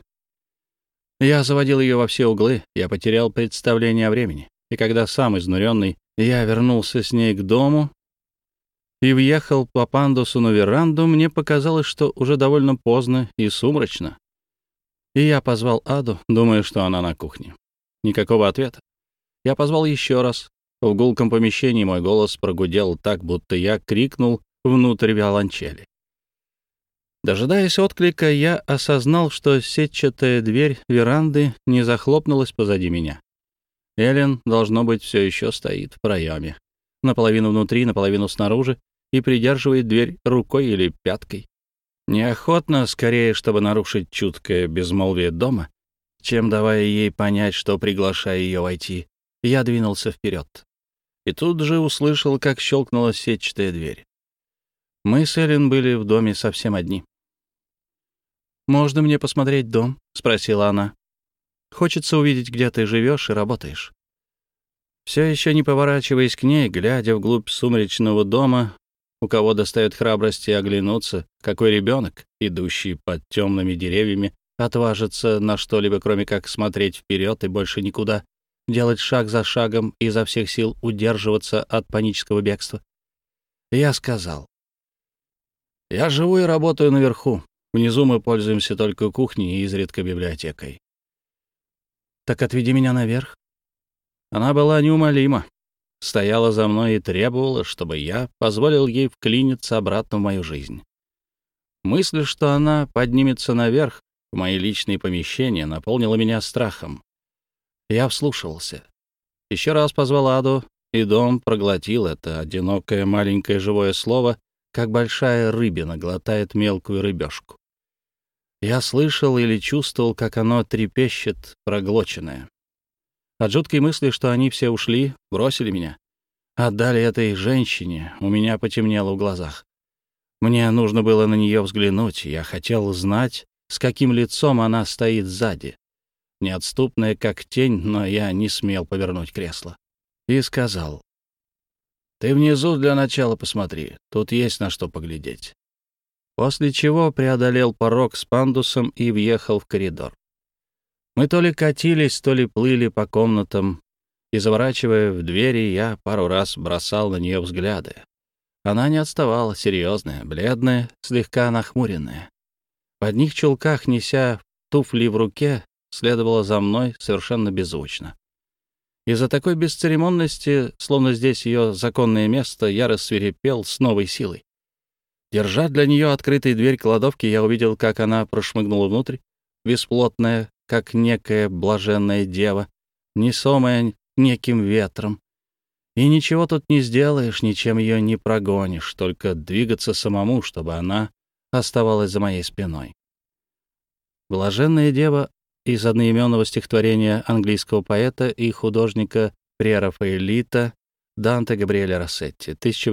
Я заводил ее во все углы, я потерял представление о времени. И когда сам изнуренный, я вернулся с ней к дому и въехал по пандусу на веранду, мне показалось, что уже довольно поздно и сумрачно. И я позвал Аду, думая, что она на кухне. Никакого ответа. Я позвал еще раз. В гулком помещении мой голос прогудел так, будто я крикнул внутрь виолончели. Дожидаясь отклика, я осознал, что сетчатая дверь веранды не захлопнулась позади меня. Эллен, должно быть, все еще стоит в проеме, наполовину внутри, наполовину снаружи, и придерживает дверь рукой или пяткой. Неохотно, скорее, чтобы нарушить чуткое безмолвие дома, чем давая ей понять, что приглашая ее войти, я двинулся вперед. И тут же услышал, как щелкнула сетчатая дверь. Мы с Эллен были в доме совсем одни. «Можно мне посмотреть дом?» — спросила она. «Хочется увидеть, где ты живешь и работаешь». Все еще не поворачиваясь к ней, глядя вглубь сумречного дома, у кого достает храбрости оглянуться, какой ребенок, идущий под темными деревьями, отважится на что-либо, кроме как смотреть вперед и больше никуда, делать шаг за шагом и изо всех сил удерживаться от панического бегства. Я сказал: «Я живу и работаю наверху. Внизу мы пользуемся только кухней и изредка библиотекой». «Так отведи меня наверх». Она была неумолима, стояла за мной и требовала, чтобы я позволил ей вклиниться обратно в мою жизнь. Мысль, что она поднимется наверх, в мои личные помещения, наполнила меня страхом. Я вслушивался. Еще раз позвал Аду, и дом проглотил это одинокое маленькое живое слово, как большая рыбина глотает мелкую рыбешку. Я слышал или чувствовал, как оно трепещет, проглоченное. От жуткой мысли, что они все ушли, бросили меня, отдали этой женщине, у меня потемнело в глазах. Мне нужно было на нее взглянуть, я хотел знать, с каким лицом она стоит сзади. Неотступная, как тень, но я не смел повернуть кресло. И сказал: «Ты внизу для начала посмотри, тут есть на что поглядеть». После чего преодолел порог с пандусом и въехал в коридор. Мы то ли катились, то ли плыли по комнатам, и, заворачивая в двери, я пару раз бросал на нее взгляды. Она не отставала, серьезная, бледная, слегка нахмуренная. В одних чулках, неся туфли в руке, следовала за мной совершенно беззвучно. Из-за такой бесцеремонности, словно здесь ее законное место, я рассвирепел с новой силой. Держа для нее открытой дверь кладовки, я увидел, как она прошмыгнула внутрь, бесплотная, как некая блаженная дева, несомая неким ветром. И ничего тут не сделаешь, ничем ее не прогонишь, только двигаться самому, чтобы она оставалась за моей спиной. Блаженная дева из одноименного стихотворения английского поэта и художника прерафаэлита Данте Габриэля Россетти,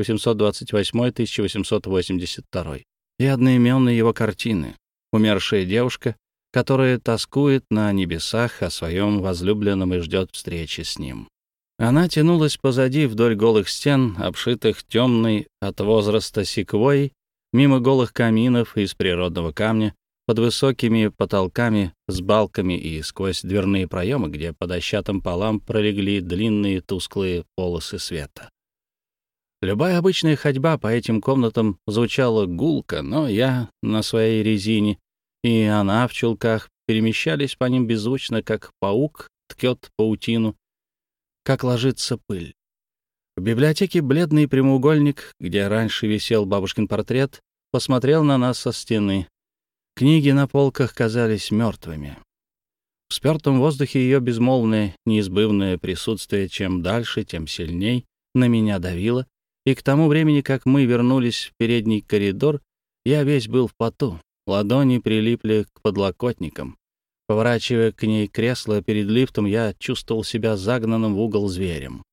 1828-1882, и одноименной его картины «Умершая девушка», которая тоскует на небесах о своем возлюбленном и ждет встречи с ним. Она тянулась позади вдоль голых стен, обшитых темной от возраста секвой, мимо голых каминов из природного камня, под высокими потолками с балками и сквозь дверные проемы, где по дощатым полам пролегли длинные тусклые полосы света. Любая обычная ходьба по этим комнатам звучала гулко, но я на своей резине и она в чулках перемещались по ним беззвучно, как паук ткет паутину, как ложится пыль. В библиотеке бледный прямоугольник, где раньше висел бабушкин портрет, посмотрел на нас со стены. Книги на полках казались мертвыми. В спёртом воздухе ее безмолвное, неизбывное присутствие чем дальше, тем сильней на меня давило, и к тому времени, как мы вернулись в передний коридор, я весь был в поту. Ладони прилипли к подлокотникам. Поворачивая к ней кресло перед лифтом, я чувствовал себя загнанным в угол зверем.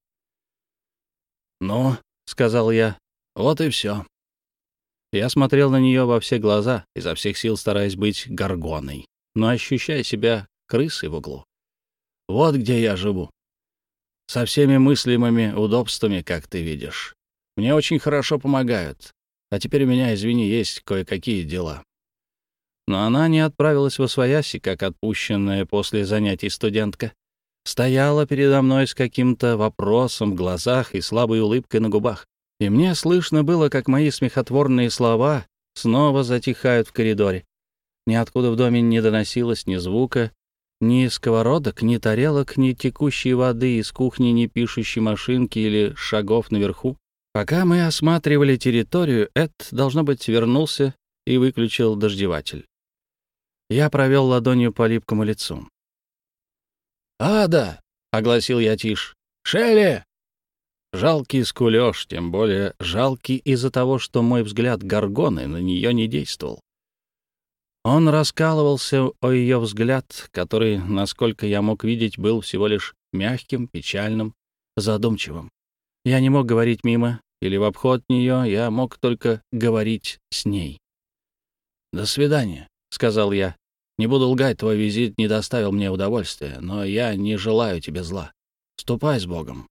«Ну», — сказал я, — «вот и все». Я смотрел на нее во все глаза, изо всех сил стараясь быть горгоной, но ощущая себя крысой в углу. «Вот где я живу. Со всеми мыслимыми удобствами, как ты видишь. Мне очень хорошо помогают. А теперь у меня, извини, есть кое-какие дела». Но она не отправилась восвояси, как отпущенная после занятий студентка. Стояла передо мной с каким-то вопросом в глазах и слабой улыбкой на губах. И мне слышно было, как мои смехотворные слова снова затихают в коридоре. Ниоткуда в доме не доносилось ни звука, ни сковородок, ни тарелок, ни текущей воды из кухни, ни пишущей машинки или шагов наверху. Пока мы осматривали территорию, Эд, должно быть, вернулся и выключил дождеватель. Я провел ладонью по липкому лицу. «Ада!» — огласил я тишь. «Шелли!» Жалкий скулёж, тем более жалкий из-за того, что мой взгляд горгоны на нее не действовал. Он раскалывался о ее взгляд, который, насколько я мог видеть, был всего лишь мягким, печальным, задумчивым. Я не мог говорить мимо или в обход нее, я мог только говорить с ней. «До свидания», — сказал я. «Не буду лгать, твой визит не доставил мне удовольствия, но я не желаю тебе зла. Ступай с Богом».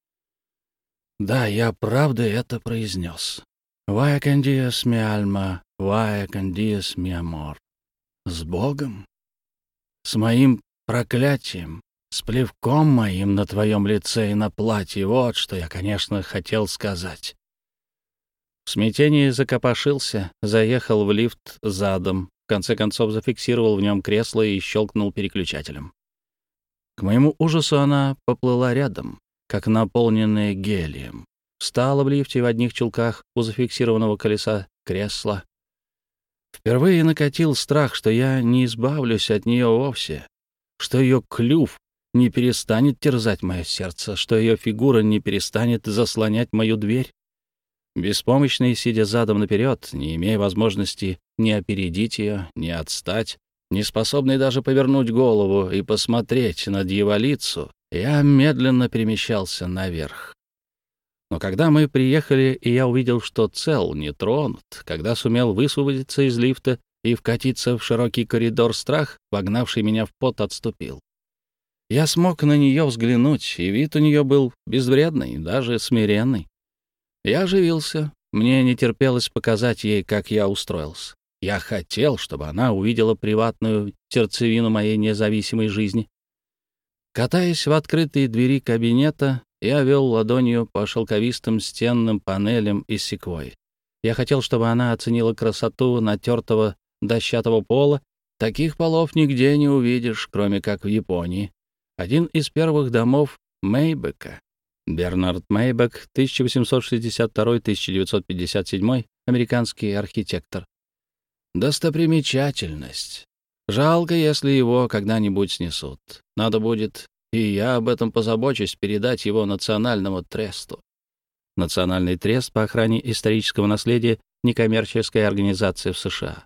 Да, я правда это произнес. «Vaya con Dios, mi alma, vaya con Dios, mi amor». С Богом? С моим проклятием, с плевком моим на твоем лице и на платье. Вот что я, конечно, хотел сказать. В смятении закопошился, заехал в лифт задом, в конце концов зафиксировал в нем кресло и щелкнул переключателем. К моему ужасу она поплыла рядом, как наполненная гелием. Встала в лифте в одних чулках у зафиксированного колеса кресла. Впервые накатил страх, что я не избавлюсь от нее вовсе, что ее клюв не перестанет терзать мое сердце, что ее фигура не перестанет заслонять мою дверь. Беспомощный, сидя задом наперед, не имея возможности ни опередить ее, ни отстать, не способный даже повернуть голову и посмотреть на дьяволицу, я медленно перемещался наверх. Но когда мы приехали, и я увидел, что цел, не тронут, когда сумел высвободиться из лифта и вкатиться в широкий коридор, страх, вогнавший меня в пот, отступил. Я смог на нее взглянуть, и вид у нее был безвредный, даже смиренный. Я оживился, мне не терпелось показать ей, как я устроился. Я хотел, чтобы она увидела приватную сердцевину моей независимой жизни. Катаясь в открытые двери кабинета, я вел ладонью по шелковистым стенным панелям из секвойи. Я хотел, чтобы она оценила красоту натертого дощатого пола. Таких полов нигде не увидишь, кроме как в Японии. Один из первых домов Мейбека. Бернард Мейбек, 1862-1957, американский архитектор. Достопримечательность. Жалко, если его когда-нибудь снесут. Надо будет, и я об этом позабочусь, передать его Национальному тресту. Национальный трест по охране исторического наследия — некоммерческая организация в США.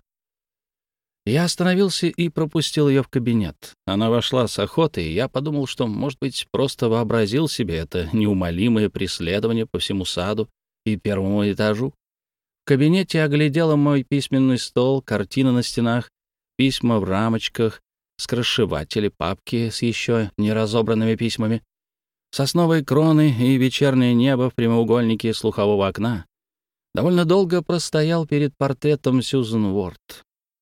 Я остановился и пропустил ее в кабинет. Она вошла с охотой, и я подумал, что, может быть, просто вообразил себе это неумолимое преследование по всему саду и первому этажу. В кабинете оглядела мой письменный стол, картины на стенах, письма в рамочках, скрошеватели, папки с еще не разобранными письмами, сосновые кроны и вечернее небо в прямоугольнике слухового окна. Довольно долго простоял перед портретом Сьюзен Уорд.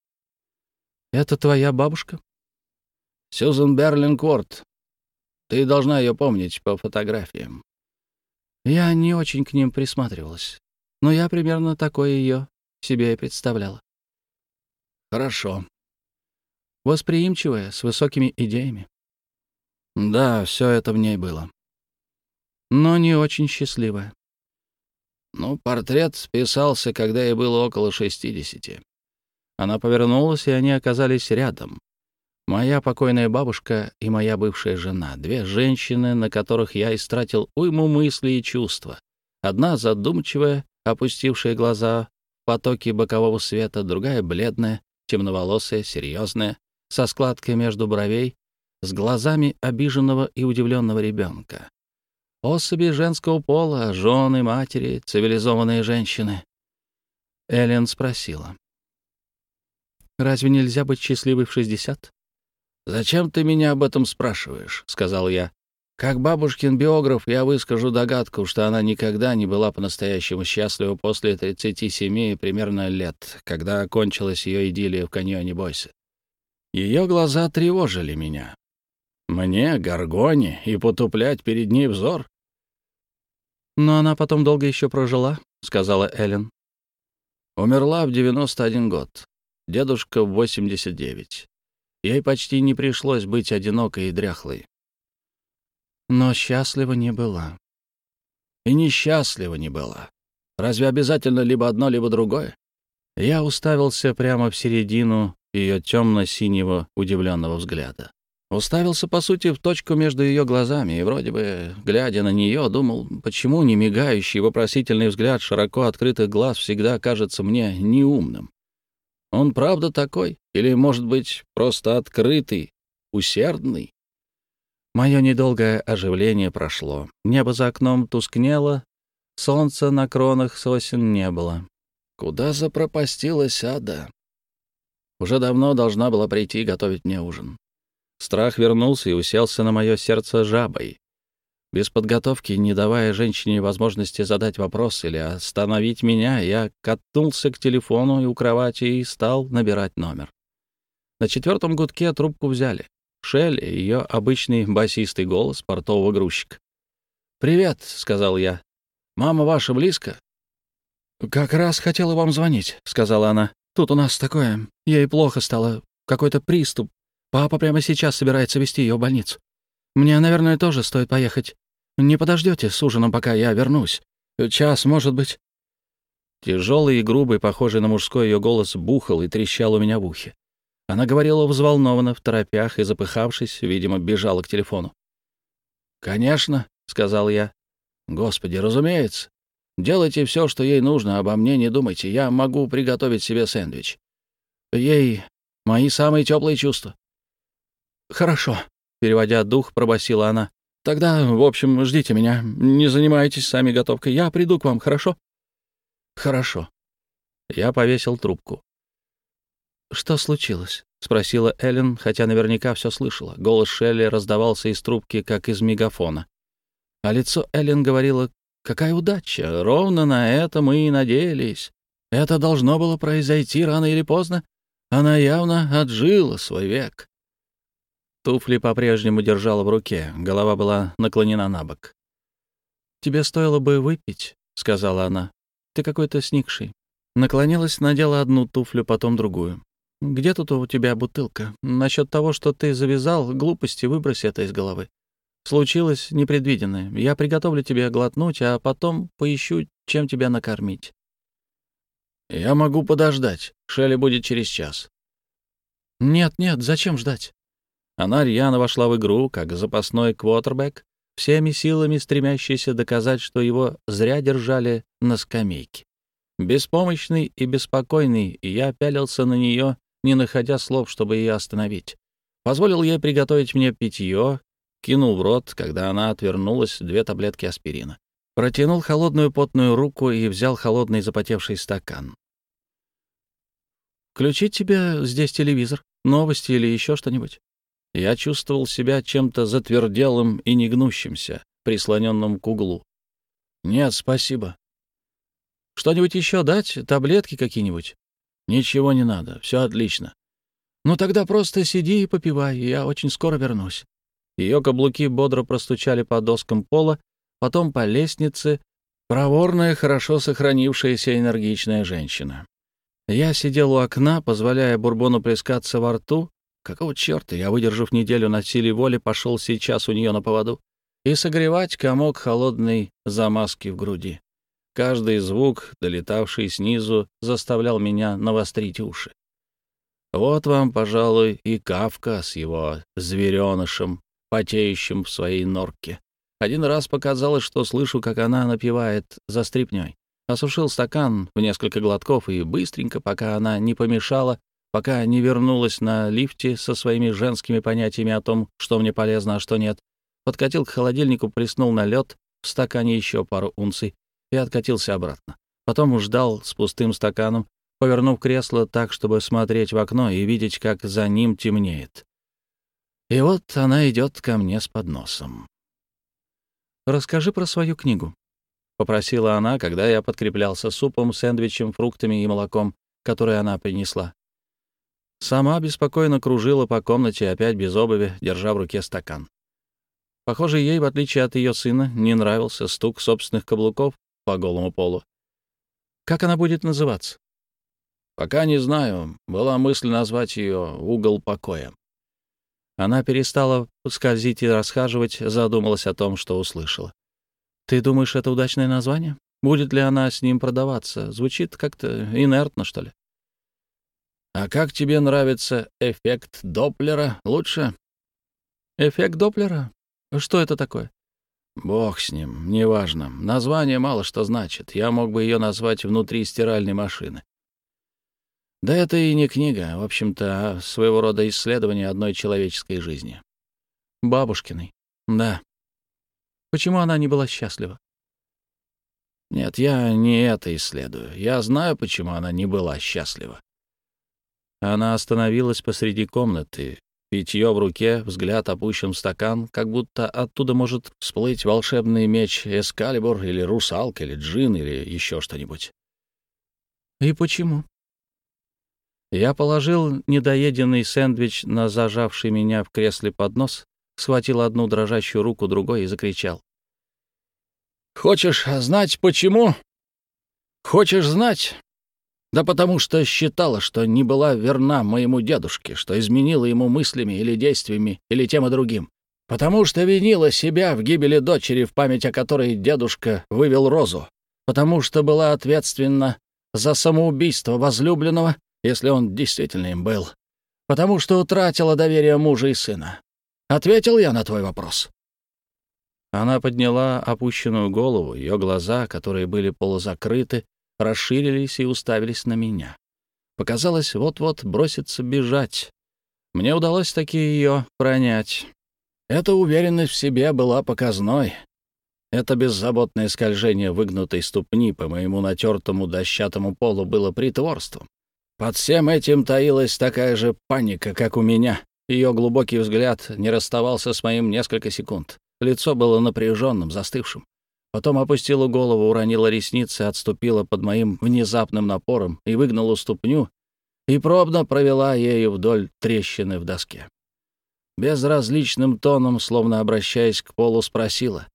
«Это твоя бабушка?» «Сьюзен Берлинг-Уорд. Ты должна ее помнить по фотографиям». Я не очень к ним присматривалась, но я примерно такое ее себе и представляла. «Хорошо». Восприимчивая, с высокими идеями. Да, все это в ней было. Но не очень счастливая. Ну, портрет списался, когда ей было около 60. Она повернулась, и они оказались рядом. Моя покойная бабушка и моя бывшая жена. Две женщины, на которых я истратил уйму мыслей и чувства. Одна задумчивая, опустившая глаза в потоки бокового света, другая бледная, темноволосая, серьезная, со складкой между бровей, с глазами обиженного и удивленного ребенка. Особи женского пола, жены, матери, цивилизованные женщины. Эллен спросила: «Разве нельзя быть счастливой в 60?» «Зачем ты меня об этом спрашиваешь?» — сказал я. «Как бабушкин биограф я выскажу догадку, что она никогда не была по-настоящему счастлива после 37 примерно лет, когда окончилась ее идиллия в каньоне Бойсе. Ее глаза тревожили меня. Мне, Горгоне, и потуплять перед ней взор?» «Но она потом долго еще прожила», — сказала Эллен. «Умерла в 91 год. Дедушка в 89. Ей почти не пришлось быть одинокой и дряхлой. Но счастлива не была. И несчастлива не была. Разве обязательно либо одно, либо другое?» Я уставился прямо в середину ее темно-синего удивленного взгляда. Уставился, по сути, в точку между ее глазами, и вроде бы, глядя на нее, думал, почему не мигающий вопросительный взгляд широко открытых глаз всегда кажется мне неумным. Он правда такой? Или, может быть, просто открытый, усердный?» Мое недолгое оживление прошло. Небо за окном тускнело, солнца на кронах сосен не было. Куда запропастилась Ада? Уже давно должна была прийти и готовить мне ужин. Страх вернулся и уселся на мое сердце жабой. Без подготовки, не давая женщине возможности задать вопрос или остановить меня, я катнулся к телефону и у кровати и стал набирать номер. На 4-м гудке трубку взяли. Шелли, ее обычный басистый голос портового грузчика. «Привет», — сказал я. «Мама ваша близко?» «Как раз хотела вам звонить», — сказала она. «Тут у нас такое. Ей плохо стало. Какой-то приступ. Папа прямо сейчас собирается везти ее в больницу. Мне, наверное, тоже стоит поехать. Не подождете с ужином, пока я вернусь? Час, может быть». Тяжелый и грубый, похожий на мужской, ее голос бухал и трещал у меня в ухе. Она говорила взволнованно, в торопях и запыхавшись, видимо, бежала к телефону. «Конечно», — сказал я. «Господи, разумеется. Делайте все, что ей нужно, обо мне не думайте. Я могу приготовить себе сэндвич. Ей мои самые теплые чувства». «Хорошо», — переводя дух, пробасила она. «Тогда, в общем, ждите меня. Не занимайтесь сами готовкой. Я приду к вам, хорошо?» «Хорошо». Я повесил трубку. «Что случилось?» — спросила Эллен, хотя наверняка все слышала. Голос Шелли раздавался из трубки, как из мегафона. А лицо Эллен говорило: «Какая удача! Ровно на это мы и надеялись. Это должно было произойти рано или поздно. Она явно отжила свой век». Туфли по-прежнему держала в руке, голова была наклонена на бок. «Тебе стоило бы выпить», — сказала она. «Ты какой-то сникший». Наклонилась, надела одну туфлю, потом другую. «Где тут у тебя бутылка? Насчет того, что ты завязал, глупости, выбрось это из головы. Случилось непредвиденное. Я приготовлю тебе глотнуть, а потом поищу, чем тебя накормить». «Я могу подождать. Шелли будет через час». «Нет, зачем ждать?» Она рьяно вошла в игру, как запасной квотербек, всеми силами стремящийся доказать, что его зря держали на скамейке. Беспомощный и беспокойный, я пялился на нее, не находя слов, чтобы ее остановить. Позволил ей приготовить мне питье, кинул в рот, когда она отвернулась, 2 таблетки аспирина. Протянул холодную потную руку и взял холодный запотевший стакан. «Включить тебе здесь телевизор, новости или еще что-нибудь?» Я чувствовал себя чем-то затверделым и негнущимся, прислоненным к углу. «Нет, спасибо». «Что-нибудь еще дать? Таблетки какие-нибудь?» «Ничего не надо, все отлично». «Ну тогда просто сиди и попивай, я очень скоро вернусь». Ее каблуки бодро простучали по доскам пола, потом по лестнице. Проворная, хорошо сохранившаяся энергичная женщина. Я сидел у окна, позволяя бурбону плескаться во рту. Какого черта я, выдержав неделю на силе воли, пошел сейчас у нее на поводу и согревать комок холодной замазки в груди. Каждый звук, долетавший снизу, заставлял меня навострить уши. Вот вам, пожалуй, и Кафка с его зверенышем, потеющим в своей норке. Один раз показалось, что слышу, как она напевает за стряпнёй. Осушил стакан в несколько глотков и быстренько, пока она не помешала, пока не вернулась на лифте со своими женскими понятиями о том, что мне полезно, а что нет, подкатил к холодильнику, плеснул на лед, в стакане еще пару унций и откатился обратно. Потом ждал с пустым стаканом, повернув кресло так, чтобы смотреть в окно и видеть, как за ним темнеет. И вот она идет ко мне с подносом. «Расскажи про свою книгу», — попросила она, когда я подкреплялся супом, сэндвичем, фруктами и молоком, которые она принесла. Сама беспокойно кружила по комнате, опять без обуви, держа в руке стакан. Похоже, ей, в отличие от ее сына, не нравился стук собственных каблуков по голому полу. «Как она будет называться?» «Пока не знаю. Была мысль назвать ее «Угол покоя». Она перестала скользить и расхаживать, задумалась о том, что услышала. «Ты думаешь, это удачное название? Будет ли она с ним продаваться? Звучит как-то инертно, что ли?» «А как тебе нравится эффект Доплера? Лучше?» «Эффект Доплера? Что это такое?» «Бог с ним, неважно. Название мало что значит. Я мог бы ее назвать «Внутри стиральной машины». Да это и не книга, в общем-то, а своего рода исследование одной человеческой жизни. Бабушкиной. Да. Почему она не была счастлива? Нет, я не это исследую. Я знаю, почему она не была счастлива. Она остановилась посреди комнаты, питье в руке, взгляд опущен в стакан, как будто оттуда может всплыть волшебный меч Эскалибур или русалка, или джин, или еще что-нибудь. И почему? Я положил недоеденный сэндвич на зажавший меня в кресле поднос, схватил одну дрожащую руку другой и закричал. «Хочешь знать, почему? Хочешь знать? Да потому что считала, что не была верна моему дедушке, что изменила ему мыслями или действиями, или тем и другим. Потому что винила себя в гибели дочери, в память о которой дедушка вывел Розу. Потому что была ответственна за самоубийство возлюбленного, если он действительно им был. Потому что утратила доверие мужа и сына. Ответил я на твой вопрос?» Она подняла опущенную голову, ее глаза, которые были полузакрыты, расширились и уставились на меня. Показалось, вот-вот бросится бежать. Мне удалось таки ее пронять. Эта уверенность в себе была показной. Это беззаботное скольжение выгнутой ступни по моему натертому дощатому полу было притворством. Под всем этим таилась такая же паника, как у меня. Ее глубокий взгляд не расставался с моим несколько секунд. Лицо было напряженным, застывшим. Потом опустила голову, уронила ресницы, отступила под моим внезапным напором и выгнула ступню, и пробно провела ею вдоль трещины в доске. Безразличным тоном, словно обращаясь к полу, спросила.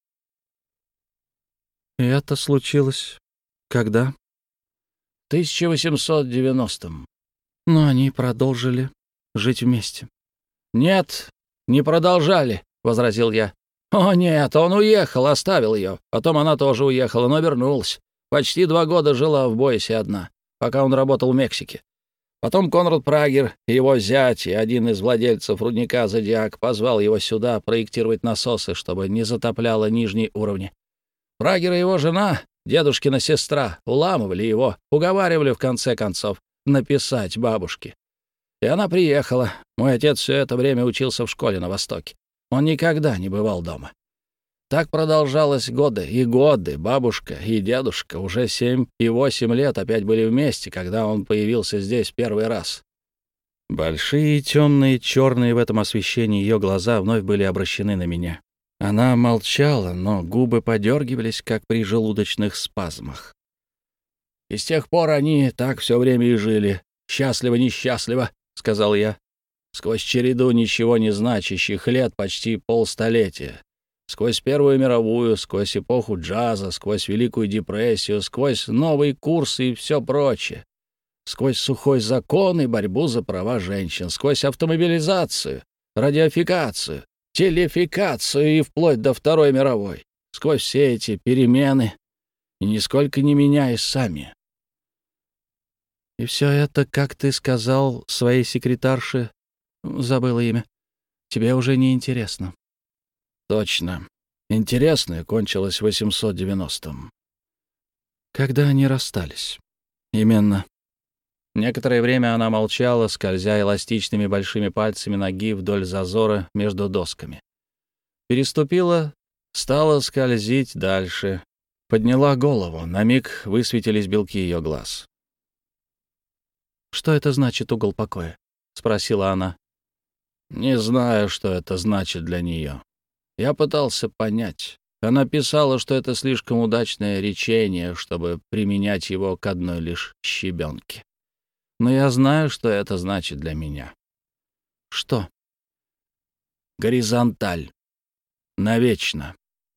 «И это случилось когда?» «В 1890-м». Но они продолжили жить вместе. «Нет, не продолжали», — возразил я. «О, нет, он уехал, оставил ее. Потом она тоже уехала, но вернулась. Почти 2 года жила в Бойсе одна, пока он работал в Мексике. Потом Конрад Прагер, его зять и один из владельцев рудника «Зодиак» позвал его сюда проектировать насосы, чтобы не затопляло нижние уровни. Прагер и его жена, дедушкина сестра, уламывали его, уговаривали в конце концов написать бабушке. И она приехала. Мой отец все это время учился в школе на Востоке. Он никогда не бывал дома. Так продолжалось годы и годы. Бабушка и дедушка уже 7 и 8 лет опять были вместе, когда он появился здесь первый раз. Большие, темные, черные в этом освещении ее глаза вновь были обращены на меня. Она молчала, но губы подергивались, как при желудочных спазмах. «И с тех пор они так все время и жили. Счастливо-несчастливо», — сказал я. «Сквозь череду ничего не значащих лет почти полстолетия. Сквозь Первую мировую, сквозь эпоху джаза, сквозь Великую депрессию, сквозь новый курс и все прочее. Сквозь сухой закон и борьбу за права женщин, сквозь автомобилизацию, радиофикацию, телефикацию и вплоть до Второй мировой. Сквозь все эти перемены, и нисколько не меняясь сами». «И все это, как ты сказал своей секретарше, забыла имя, тебе уже не интересно». «Точно. Интересное кончилось в 890-м». «Когда они расстались?» «Именно». Некоторое время она молчала, скользя эластичными большими пальцами ноги вдоль зазора между досками. Переступила, стала скользить дальше. Подняла голову, на миг высветились белки ее глаз. «Что это значит, угол покоя?» — спросила она. «Не знаю, что это значит для нее. Я пытался понять. Она писала, что это слишком удачное речение, чтобы применять его к одной лишь щебенке. Но я знаю, что это значит для меня». «Что?» «Горизонталь. Навечно».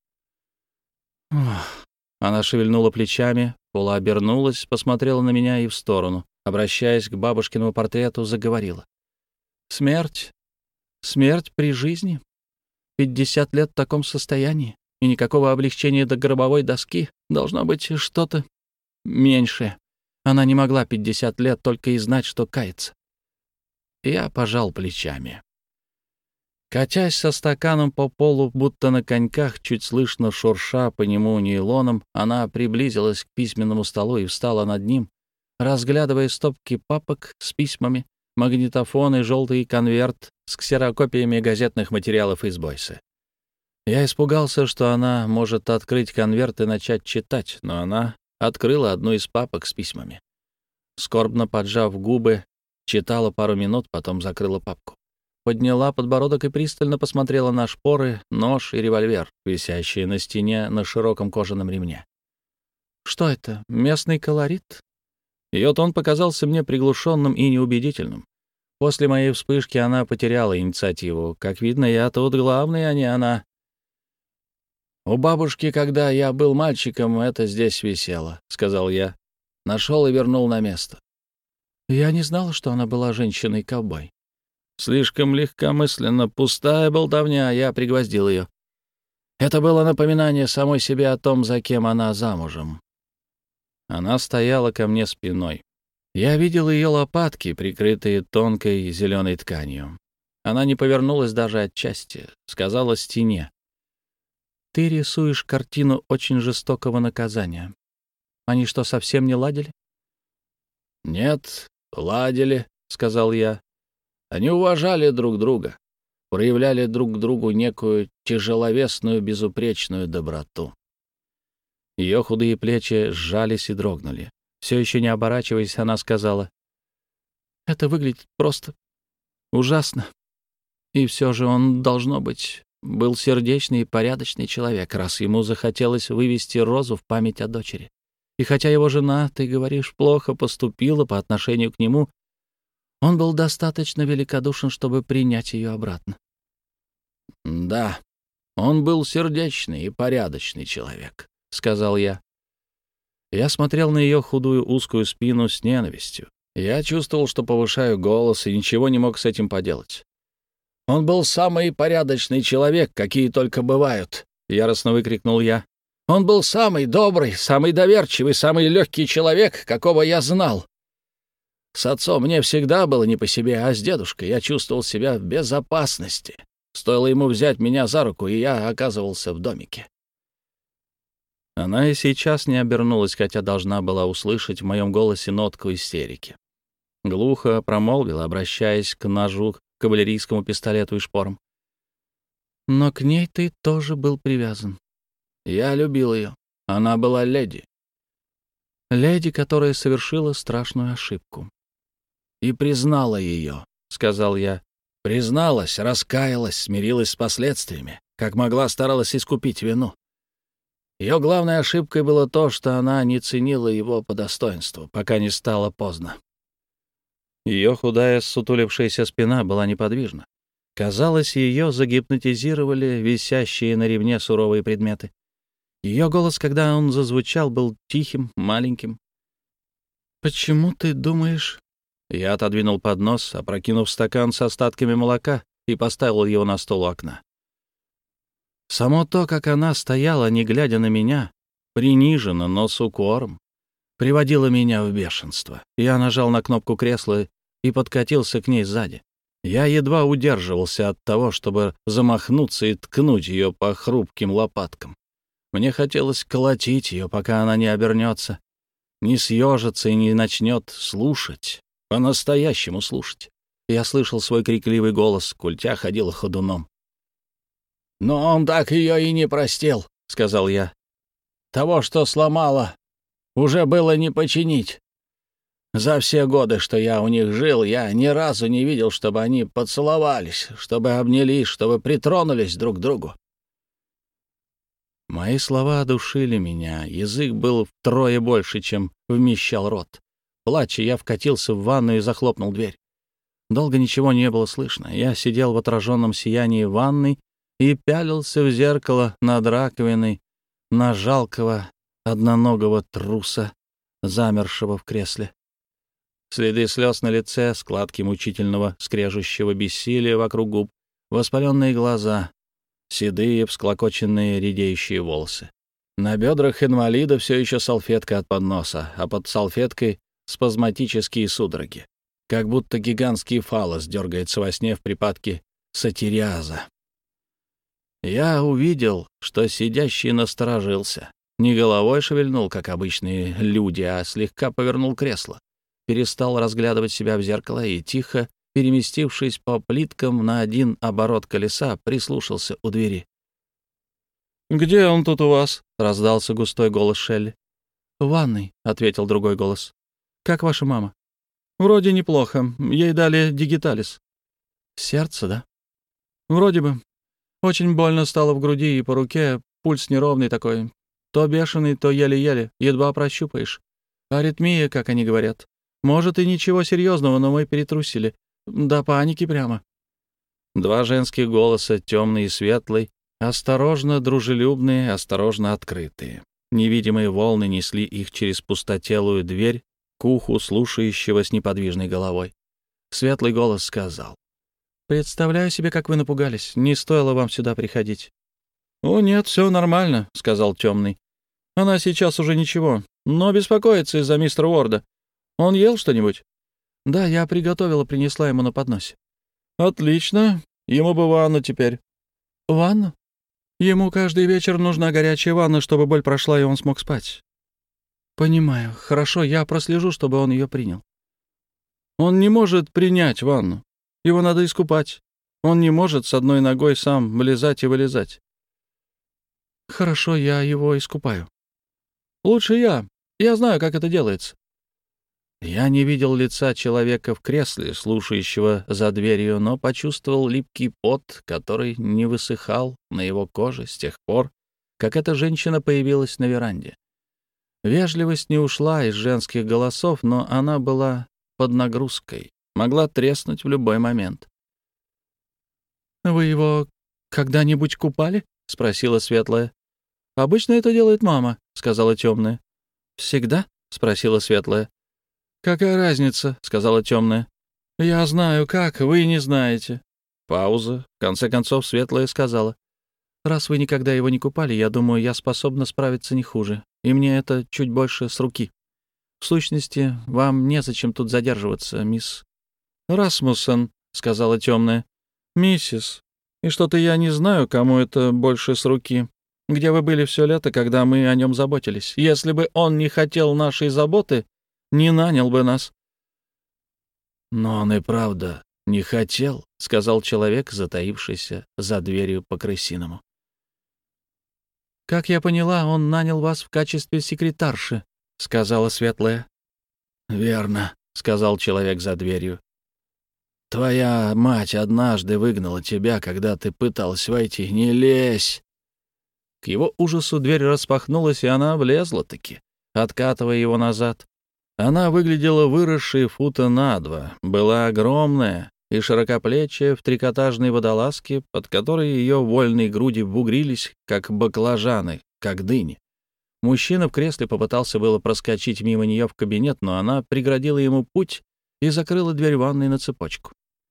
Ох. Она шевельнула плечами, полуобернулась, посмотрела на меня и в сторону. Обращаясь к бабушкиному портрету, заговорила. «Смерть? Смерть при жизни? 50 лет в таком состоянии, и никакого облегчения до гробовой доски. Должно быть что-то меньшее. Она не могла 50 лет только и знать, что кается». Я пожал плечами. Катясь со стаканом по полу, будто на коньках, чуть слышно шурша по нему нейлоном, она приблизилась к письменному столу и встала над ним, разглядывая стопки папок с письмами, магнитофон и желтый конверт с ксерокопиями газетных материалов из Бойсе. Я испугался, что она может открыть конверт и начать читать, но она открыла одну из папок с письмами. Скорбно поджав губы, читала пару минут, потом закрыла папку. Подняла подбородок и пристально посмотрела на шпоры, нож и револьвер, висящие на стене на широком кожаном ремне. «Что это? Местный колорит?» Ее тон показался мне приглушенным и неубедительным. После моей вспышки она потеряла инициативу. Как видно, я тут главный, а не она. «У бабушки, когда я был мальчиком, это здесь висело», — сказал я. Нашел и вернул на место. Я не знала, что она была женщиной-ковбой. Слишком легкомысленно, пустая болтовня, я пригвоздил ее. Это было напоминание самой себе о том, за кем она замужем. Она стояла ко мне спиной. Я видел ее лопатки, прикрытые тонкой зеленой тканью. Она не повернулась даже отчасти, сказала стене. «Ты рисуешь картину очень жестокого наказания. Они что, совсем не ладили?» «Нет, ладили», — сказал я. «Они уважали друг друга, проявляли друг к другу некую тяжеловесную, безупречную доброту». Ее худые плечи сжались и дрогнули. Все еще не оборачиваясь, она сказала, «Это выглядит просто ужасно. И все же он, должно быть, был сердечный и порядочный человек, раз ему захотелось вывести Розу в память о дочери. И хотя его жена, ты говоришь, плохо поступила по отношению к нему, он был достаточно великодушен, чтобы принять ее обратно». «Да, он был сердечный и порядочный человек», — сказал я. Я смотрел на ее худую узкую спину с ненавистью. Я чувствовал, что повышаю голос, и ничего не мог с этим поделать. «Он был самый порядочный человек, какие только бывают», — яростно выкрикнул я. «Он был самый добрый, самый доверчивый, самый легкий человек, какого я знал. С отцом мне всегда было не по себе, а с дедушкой я чувствовал себя в безопасности. Стоило ему взять меня за руку, и я оказывался в домике». Она и сейчас не обернулась, хотя должна была услышать в моем голосе нотку истерики. Глухо промолвила, обращаясь к ножу, кавалерийскому пистолету и шпорам. «Но к ней ты тоже был привязан». «Я любил ее. Она была леди». «Леди, которая совершила страшную ошибку». «И признала ее», — сказал я. «Призналась, раскаялась, смирилась с последствиями. Как могла, старалась искупить вину. Ее главной ошибкой было то, что она не ценила его по достоинству, пока не стало поздно». Ее худая, ссутулившаяся спина была неподвижна. Казалось, ее загипнотизировали висящие на ремне суровые предметы. Ее голос, когда он зазвучал, был тихим, маленьким. «Почему ты думаешь...» Я отодвинул поднос, опрокинув стакан с остатками молока, и поставил его на стол у окна. Само то, как она стояла, не глядя на меня, приниженно, но с укором, приводило меня в бешенство. Я нажал на кнопку кресла и подкатился к ней сзади. Я едва удерживался от того, чтобы замахнуться и ткнуть ее по хрупким лопаткам. Мне хотелось колотить ее, пока она не обернется, не съежится и не начнет слушать, по-настоящему слушать. Я слышал свой крикливый голос, культя ходила ходуном. «Но он так ее и не простил», — сказал я. «Того, что сломала, уже было не починить. За все годы, что я у них жил, я ни разу не видел, чтобы они поцеловались, чтобы обнялись, чтобы притронулись друг к другу». Мои слова одушили меня. Язык был втрое больше, чем вмещал рот. Плача, я вкатился в ванную и захлопнул дверь. Долго ничего не было слышно. Я сидел в отраженном сиянии ванной и пялился в зеркало над раковиной на жалкого одноногого труса, замершего в кресле. Следы слез на лице, складки мучительного, скрежущего бессилия вокруг губ, воспаленные глаза, седые, всклокоченные, редеющие волосы. На бедрах инвалида все еще салфетка от подноса, а под салфеткой спазматические судороги. Как будто гигантский фаллос дергается во сне в припадке сатириаза. Я увидел, что сидящий насторожился. Не головой шевельнул, как обычные люди, а слегка повернул кресло. перестал разглядывать себя в зеркало и, тихо переместившись по плиткам на один оборот колеса, прислушался у двери. «Где он тут у вас?» — раздался густой голос Шелли. «В ванной», — ответил другой голос. «Как ваша мама?» «Вроде неплохо. Ей дали дигиталис». «Сердце, да?» «Вроде бы. Очень больно стало в груди и по руке, пульс неровный такой. То бешеный, то еле-еле, едва прощупаешь. Аритмия, как они говорят. Может, и ничего серьезного, но мы перетрусили. До паники прямо». Два женских голоса, темный и светлый, осторожно дружелюбные, осторожно открытые. Невидимые волны несли их через пустотелую дверь к уху слушающего с неподвижной головой. Светлый голос сказал: «Представляю себе, как вы напугались. Не стоило вам сюда приходить». «О, нет, все нормально», — сказал темный. «Она сейчас уже ничего, но беспокоится из-за мистера Уорда. Он ел что-нибудь?» «Да, я приготовила, принесла ему на подносе». «Отлично. Ему бы ванну теперь». «Ванну? Ему каждый вечер нужна горячая ванна, чтобы боль прошла, и он смог спать». «Понимаю. Хорошо, я прослежу, чтобы он ее принял». «Он не может принять ванну. Его надо искупать. Он не может с одной ногой сам влезать и вылезать». «Хорошо, я его искупаю». «Лучше я. Я знаю, как это делается». Я не видел лица человека в кресле, слушающего за дверью, но почувствовал липкий пот, который не высыхал на его коже с тех пор, как эта женщина появилась на веранде. Вежливость не ушла из женских голосов, но она была под нагрузкой, могла треснуть в любой момент. «Вы его когда-нибудь купали?» — спросила светлая. «Обычно это делает мама», — сказала темная. «Всегда?» — спросила светлая. «Какая разница?» — сказала темная. «Я знаю, как, вы не знаете». Пауза. В конце концов, светлая сказала: «Раз вы никогда его не купали, я думаю, я способна справиться не хуже, и мне это чуть больше с руки. В сущности, вам незачем тут задерживаться, мисс». «Расмуссен», — сказала темная. «Миссис, и что-то я не знаю, кому это больше с руки. Где вы были все лето, когда мы о нем заботились? Если бы он не хотел нашей заботы, не нанял бы нас». «Но он и правда не хотел», — сказал человек, затаившийся за дверью по-крысиному. «Как я поняла, он нанял вас в качестве секретарши», — сказала светлая. «Верно», — сказал человек за дверью. «Твоя мать однажды выгнала тебя, когда ты пыталась войти. Не лезь!» К его ужасу дверь распахнулась, и она влезла-таки, откатывая его назад. Она выглядела выросшей фута на 2, была огромная и широкоплечая в трикотажной водолазке, под которой ее вольные груди бугрились, как баклажаны, как дыни. Мужчина в кресле попытался было проскочить мимо нее в кабинет, но она преградила ему путь и закрыла дверь ванной на цепочку.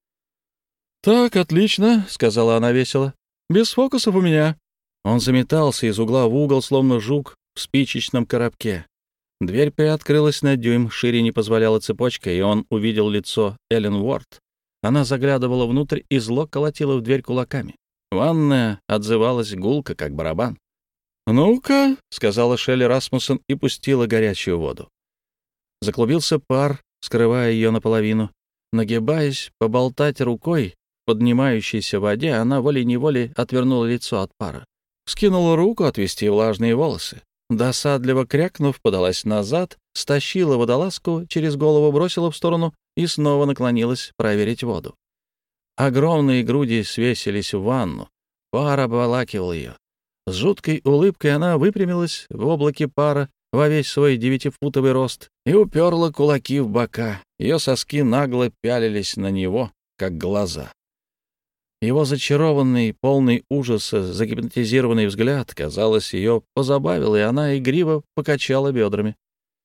«Так, отлично», — сказала она весело. «Без фокусов у меня». Он заметался из угла в угол, словно жук в спичечном коробке. Дверь приоткрылась на дюйм, шире не позволяла цепочка, и он увидел лицо Эллен Уорд. Она заглядывала внутрь и зло колотила в дверь кулаками. Ванная отзывалась гулко, как барабан. «Ну-ка», — сказала Шелли Расмуссен и пустила горячую воду. Заклубился пар, скрывая ее наполовину. Нагибаясь, поболтать рукой в поднимающейся воде, она волей-неволей отвернула лицо от пара. Скинула руку отвести влажные волосы. Досадливо крякнув, подалась назад, стащила водолазку, через голову бросила в сторону и снова наклонилась проверить воду. Огромные груди свесились в ванну, пар обволакивал ее. С жуткой улыбкой она выпрямилась в облаке пара во весь свой 9-футовый рост и уперла кулаки в бока. Ее соски нагло пялились на него, как глаза. Его зачарованный, полный ужаса, загипнотизированный взгляд, казалось, ее позабавил, и она игриво покачала бедрами.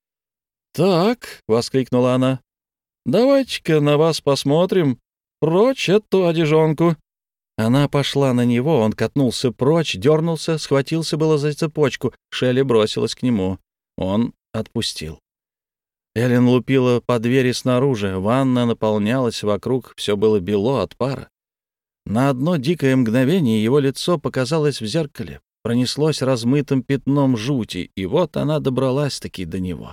«Так», — воскликнула она, — «давайте-ка на вас посмотрим. Прочь эту одежонку». Она пошла на него, он катнулся прочь, дернулся, схватился было за цепочку. Шелли бросилась к нему. Он отпустил. Эллен лупила по двери снаружи, ванна наполнялась вокруг, все было бело от пара. На одно дикое мгновение его лицо показалось в зеркале, пронеслось размытым пятном жути, и вот она добралась-таки до него.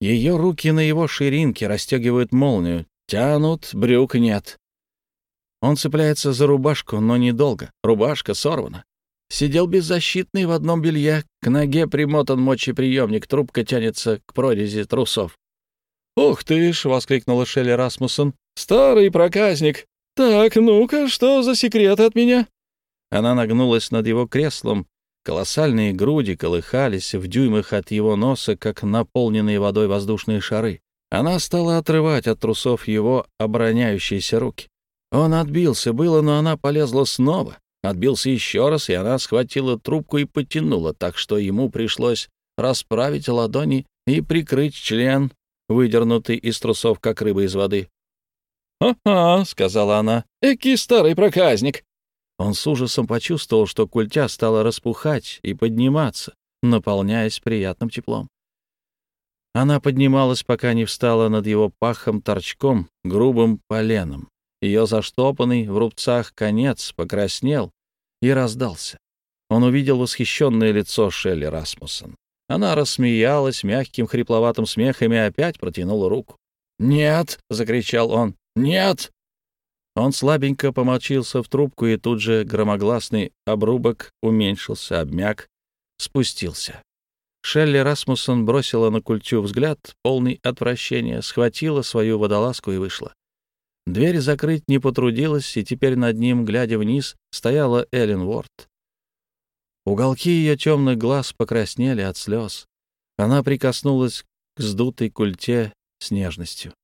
Ее руки на его ширинке расстегивают молнию, тянут, брюк нет. Он цепляется за рубашку, но недолго. Рубашка сорвана. Сидел беззащитный в одном белье, к ноге примотан мочеприемник, трубка тянется к прорези трусов. «Ух ты ж!» — воскликнула Шелли Расмуссон. «Старый проказник! Так, ну-ка, что за секреты от меня?» Она нагнулась над его креслом. Колоссальные груди колыхались в дюймах от его носа, как наполненные водой воздушные шары. Она стала отрывать от трусов его обороняющиеся руки. Он отбился было, но она полезла снова. Отбился еще раз, и она схватила трубку и потянула, так что ему пришлось расправить ладони и прикрыть член, выдернутый из трусов, как рыба из воды. «Ага», — сказала она, — «эки старый проказник». Он с ужасом почувствовал, что культя стала распухать и подниматься, наполняясь приятным теплом. Она поднималась, пока не встала над его пахом торчком, грубым поленом. Ее заштопанный в рубцах конец покраснел и раздался. Он увидел восхищенное лицо Шелли Расмуссон. Она рассмеялась мягким хрипловатым смехом и опять протянула руку. «Нет!» — закричал он. «Нет!» Он слабенько помолчился в трубку, и тут же громогласный обрубок уменьшился, обмяк, спустился. Шелли Расмуссон бросила на культю взгляд, полный отвращения, схватила свою водолазку и вышла. Дверь закрыть не потрудилась, и теперь над ним, глядя вниз, стояла Эллен Уорд. Уголки ее темных глаз покраснели от слез. Она прикоснулась к сдутой культе с нежностью.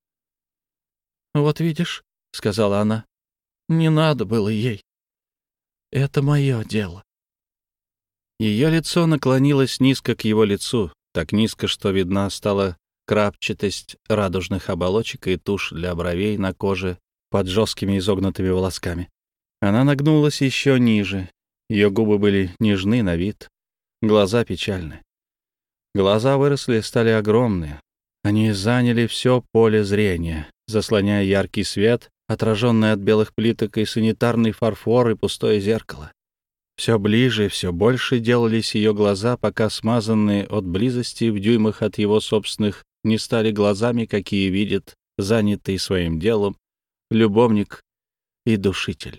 «Вот видишь», — сказала она, — «не надо было ей. Это мое дело». Ее лицо наклонилось низко к его лицу, так низко, что видна стала крапчатость радужных оболочек и тушь для бровей на коже под жесткими изогнутыми волосками. Она нагнулась еще ниже. Ее губы были нежны на вид, глаза печальны. Глаза выросли, стали огромные. Они заняли все поле зрения, заслоняя яркий свет, отраженный от белых плиток, и санитарный фарфор, и пустое зеркало. Все ближе, все больше делались ее глаза, пока смазанные от близости в дюймах от его собственных не стали глазами, какие видит занятый своим делом любовник и душитель.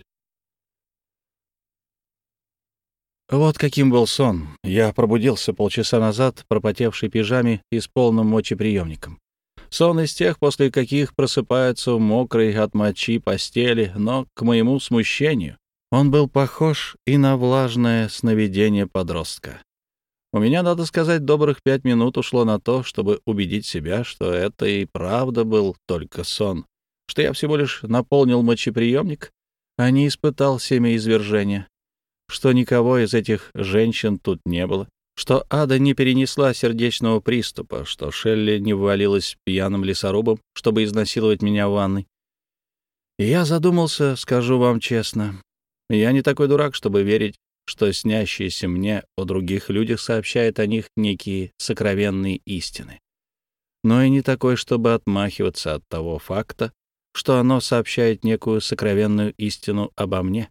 Вот каким был сон. Я пробудился полчаса назад в пропотевшей пижаме и с полным мочеприемником. Сон из тех, после каких просыпаются в мокрой от мочи постели, но, к моему смущению, он был похож и на влажное сновидение подростка. У меня, надо сказать, добрых 5 минут ушло на то, чтобы убедить себя, что это и правда был только сон, что я всего лишь наполнил мочеприемник, а не испытал семяизвержения, что никого из этих женщин тут не было, что Ада не перенесла сердечного приступа, что Шелли не ввалилась пьяным лесорубом, чтобы изнасиловать меня в ванной. И я задумался, скажу вам честно, я не такой дурак, чтобы верить, что снящееся мне о других людях сообщает о них некие сокровенные истины. Но и не такой, чтобы отмахиваться от того факта, что оно сообщает некую сокровенную истину обо мне.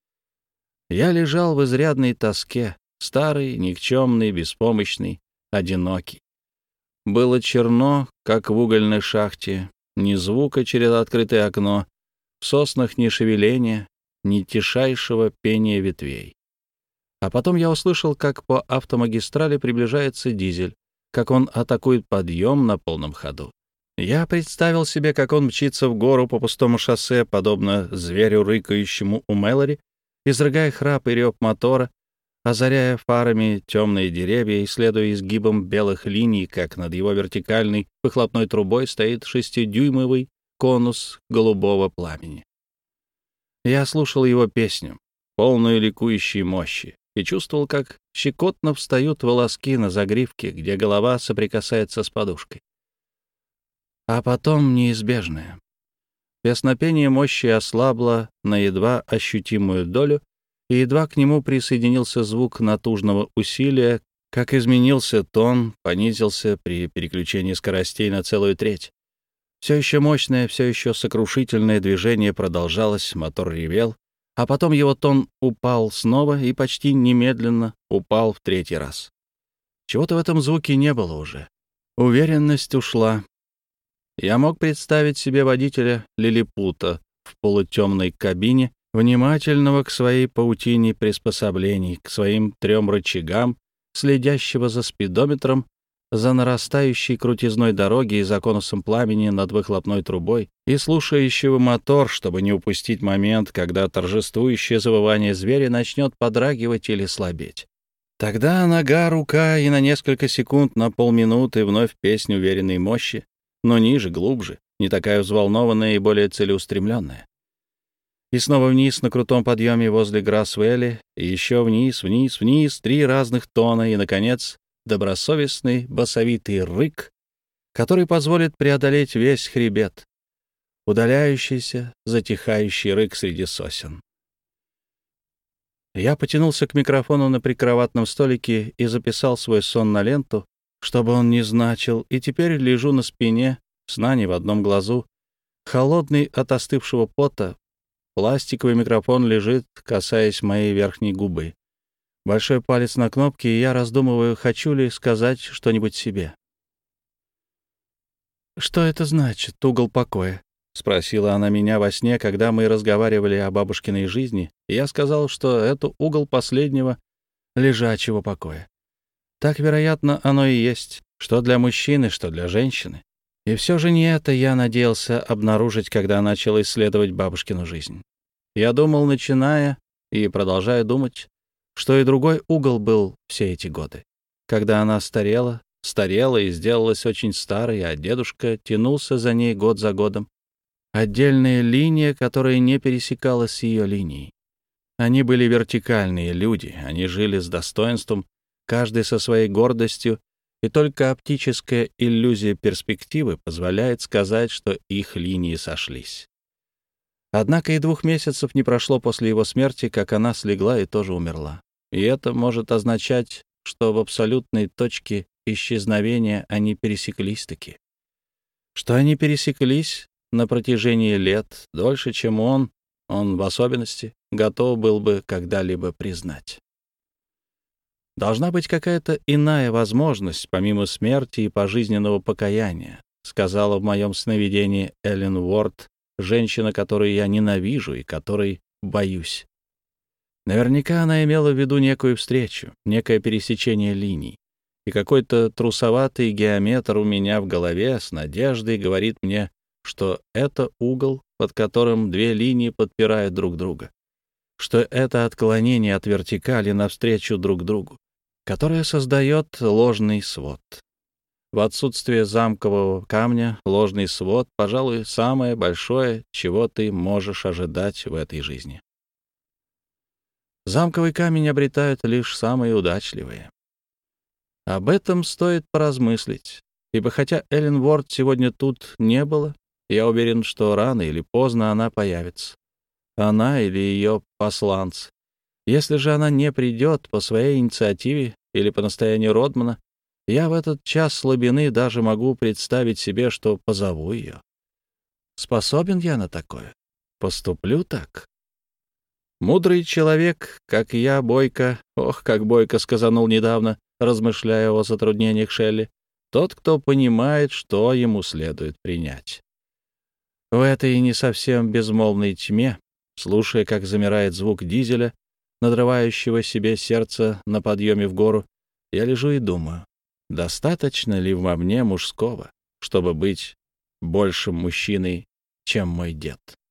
Я лежал в изрядной тоске, старый, никчемный, беспомощный, одинокий. Было черно, как в угольной шахте, ни звука через открытое окно, в соснах ни шевеления, ни тишайшего пения ветвей. А потом я услышал, как по автомагистрали приближается дизель, как он атакует подъем на полном ходу. Я представил себе, как он мчится в гору по пустому шоссе, подобно зверю, рыкающему у Мэлори, изрыгая храп и рев мотора, озаряя фарами темные деревья и следуя изгибам белых линий, как над его вертикальной выхлопной трубой стоит 6-дюймовый конус голубого пламени. Я слушал его песню, полную ликующей мощи, и чувствовал, как щекотно встают волоски на загривке, где голова соприкасается с подушкой. А потом неизбежное. Песнопение мощи ослабло на едва ощутимую долю, и едва к нему присоединился звук натужного усилия, как изменился тон, понизился при переключении скоростей на целую треть. Все еще мощное, все еще сокрушительное движение продолжалось, мотор ревел, а потом его тон упал снова и почти немедленно упал в 3-й раз. Чего-то в этом звуке не было уже. Уверенность ушла. Я мог представить себе водителя лилипута в полутемной кабине, внимательного к своей паутине приспособлений, к своим 3 рычагам, следящего за спидометром, за нарастающей крутизной дороги и за конусом пламени над выхлопной трубой, и слушающего мотор, чтобы не упустить момент, когда торжествующее завывание зверя начнет подрагивать или слабеть. Тогда нога, рука и на несколько секунд, на полминуты вновь песнь уверенной мощи, но ниже, глубже, не такая взволнованная и более целеустремленная. И снова вниз на крутом подъеме возле Грасс-Вэлли, и еще вниз, вниз, вниз, 3 разных тона, и, наконец, добросовестный басовитый рык, который позволит преодолеть весь хребет, удаляющийся, затихающий рык среди сосен. Я потянулся к микрофону на прикроватном столике и записал свой сон на ленту, чтобы он не значил, и теперь лежу на спине, сна не в одном глазу, холодный от остывшего пота. Пластиковый микрофон лежит, касаясь моей верхней губы. Большой палец на кнопке, и я раздумываю, хочу ли сказать что-нибудь себе. «Что это значит, угол покоя?» — спросила она меня во сне, когда мы разговаривали о бабушкиной жизни, и я сказал, что это угол последнего лежачего покоя. Так, вероятно, оно и есть, что для мужчины, что для женщины. И все же не это я надеялся обнаружить, когда начал исследовать бабушкину жизнь. Я думал, начиная и продолжая думать, что и другой угол был все эти годы, когда она старела и сделалась очень старой, а дедушка тянулся за ней год за годом. Отдельная линия, которая не пересекалась с ее линией. Они были вертикальные люди, они жили с достоинством, каждый со своей гордостью, и только оптическая иллюзия перспективы позволяет сказать, что их линии сошлись. Однако и 2 месяцев не прошло после его смерти, как она слегла и тоже умерла. И это может означать, что в абсолютной точке исчезновения они пересеклись-таки. Что они пересеклись на протяжении лет, дольше, чем он в особенности, готов был бы когда-либо признать. Должна быть какая-то иная возможность, помимо смерти и пожизненного покаяния, сказала в моем сновидении Эллен Уорд, женщина, которую я ненавижу и которой боюсь. Наверняка она имела в виду некую встречу, некое пересечение линий. И какой-то трусоватый геометр у меня в голове с надеждой говорит мне, что это угол, под которым 2 линии подпирают друг друга, что это отклонение от вертикали навстречу друг другу, которое создает ложный свод. В отсутствие замкового камня ложный свод, пожалуй, самое большое, чего ты можешь ожидать в этой жизни. Замковый камень обретают лишь самые удачливые. Об этом стоит поразмыслить, ибо хотя Эллен Уорд сегодня тут не было, я уверен, что рано или поздно она появится. Она или ее посланцы. Если же она не придет по своей инициативе или по настоянию Родмана, я в этот час слабины даже могу представить себе, что позову ее. Способен я на такое? Поступлю так? Мудрый человек, как я, Бойко, как Бойко сказанул недавно, размышляя о затруднениях Шелли, тот, кто понимает, что ему следует принять. В этой не совсем безмолвной тьме, слушая, как замирает звук дизеля, надрывающего себе сердце на подъеме в гору, я лежу и думаю, достаточно ли во мне мужского, чтобы быть большим мужчиной, чем мой дед.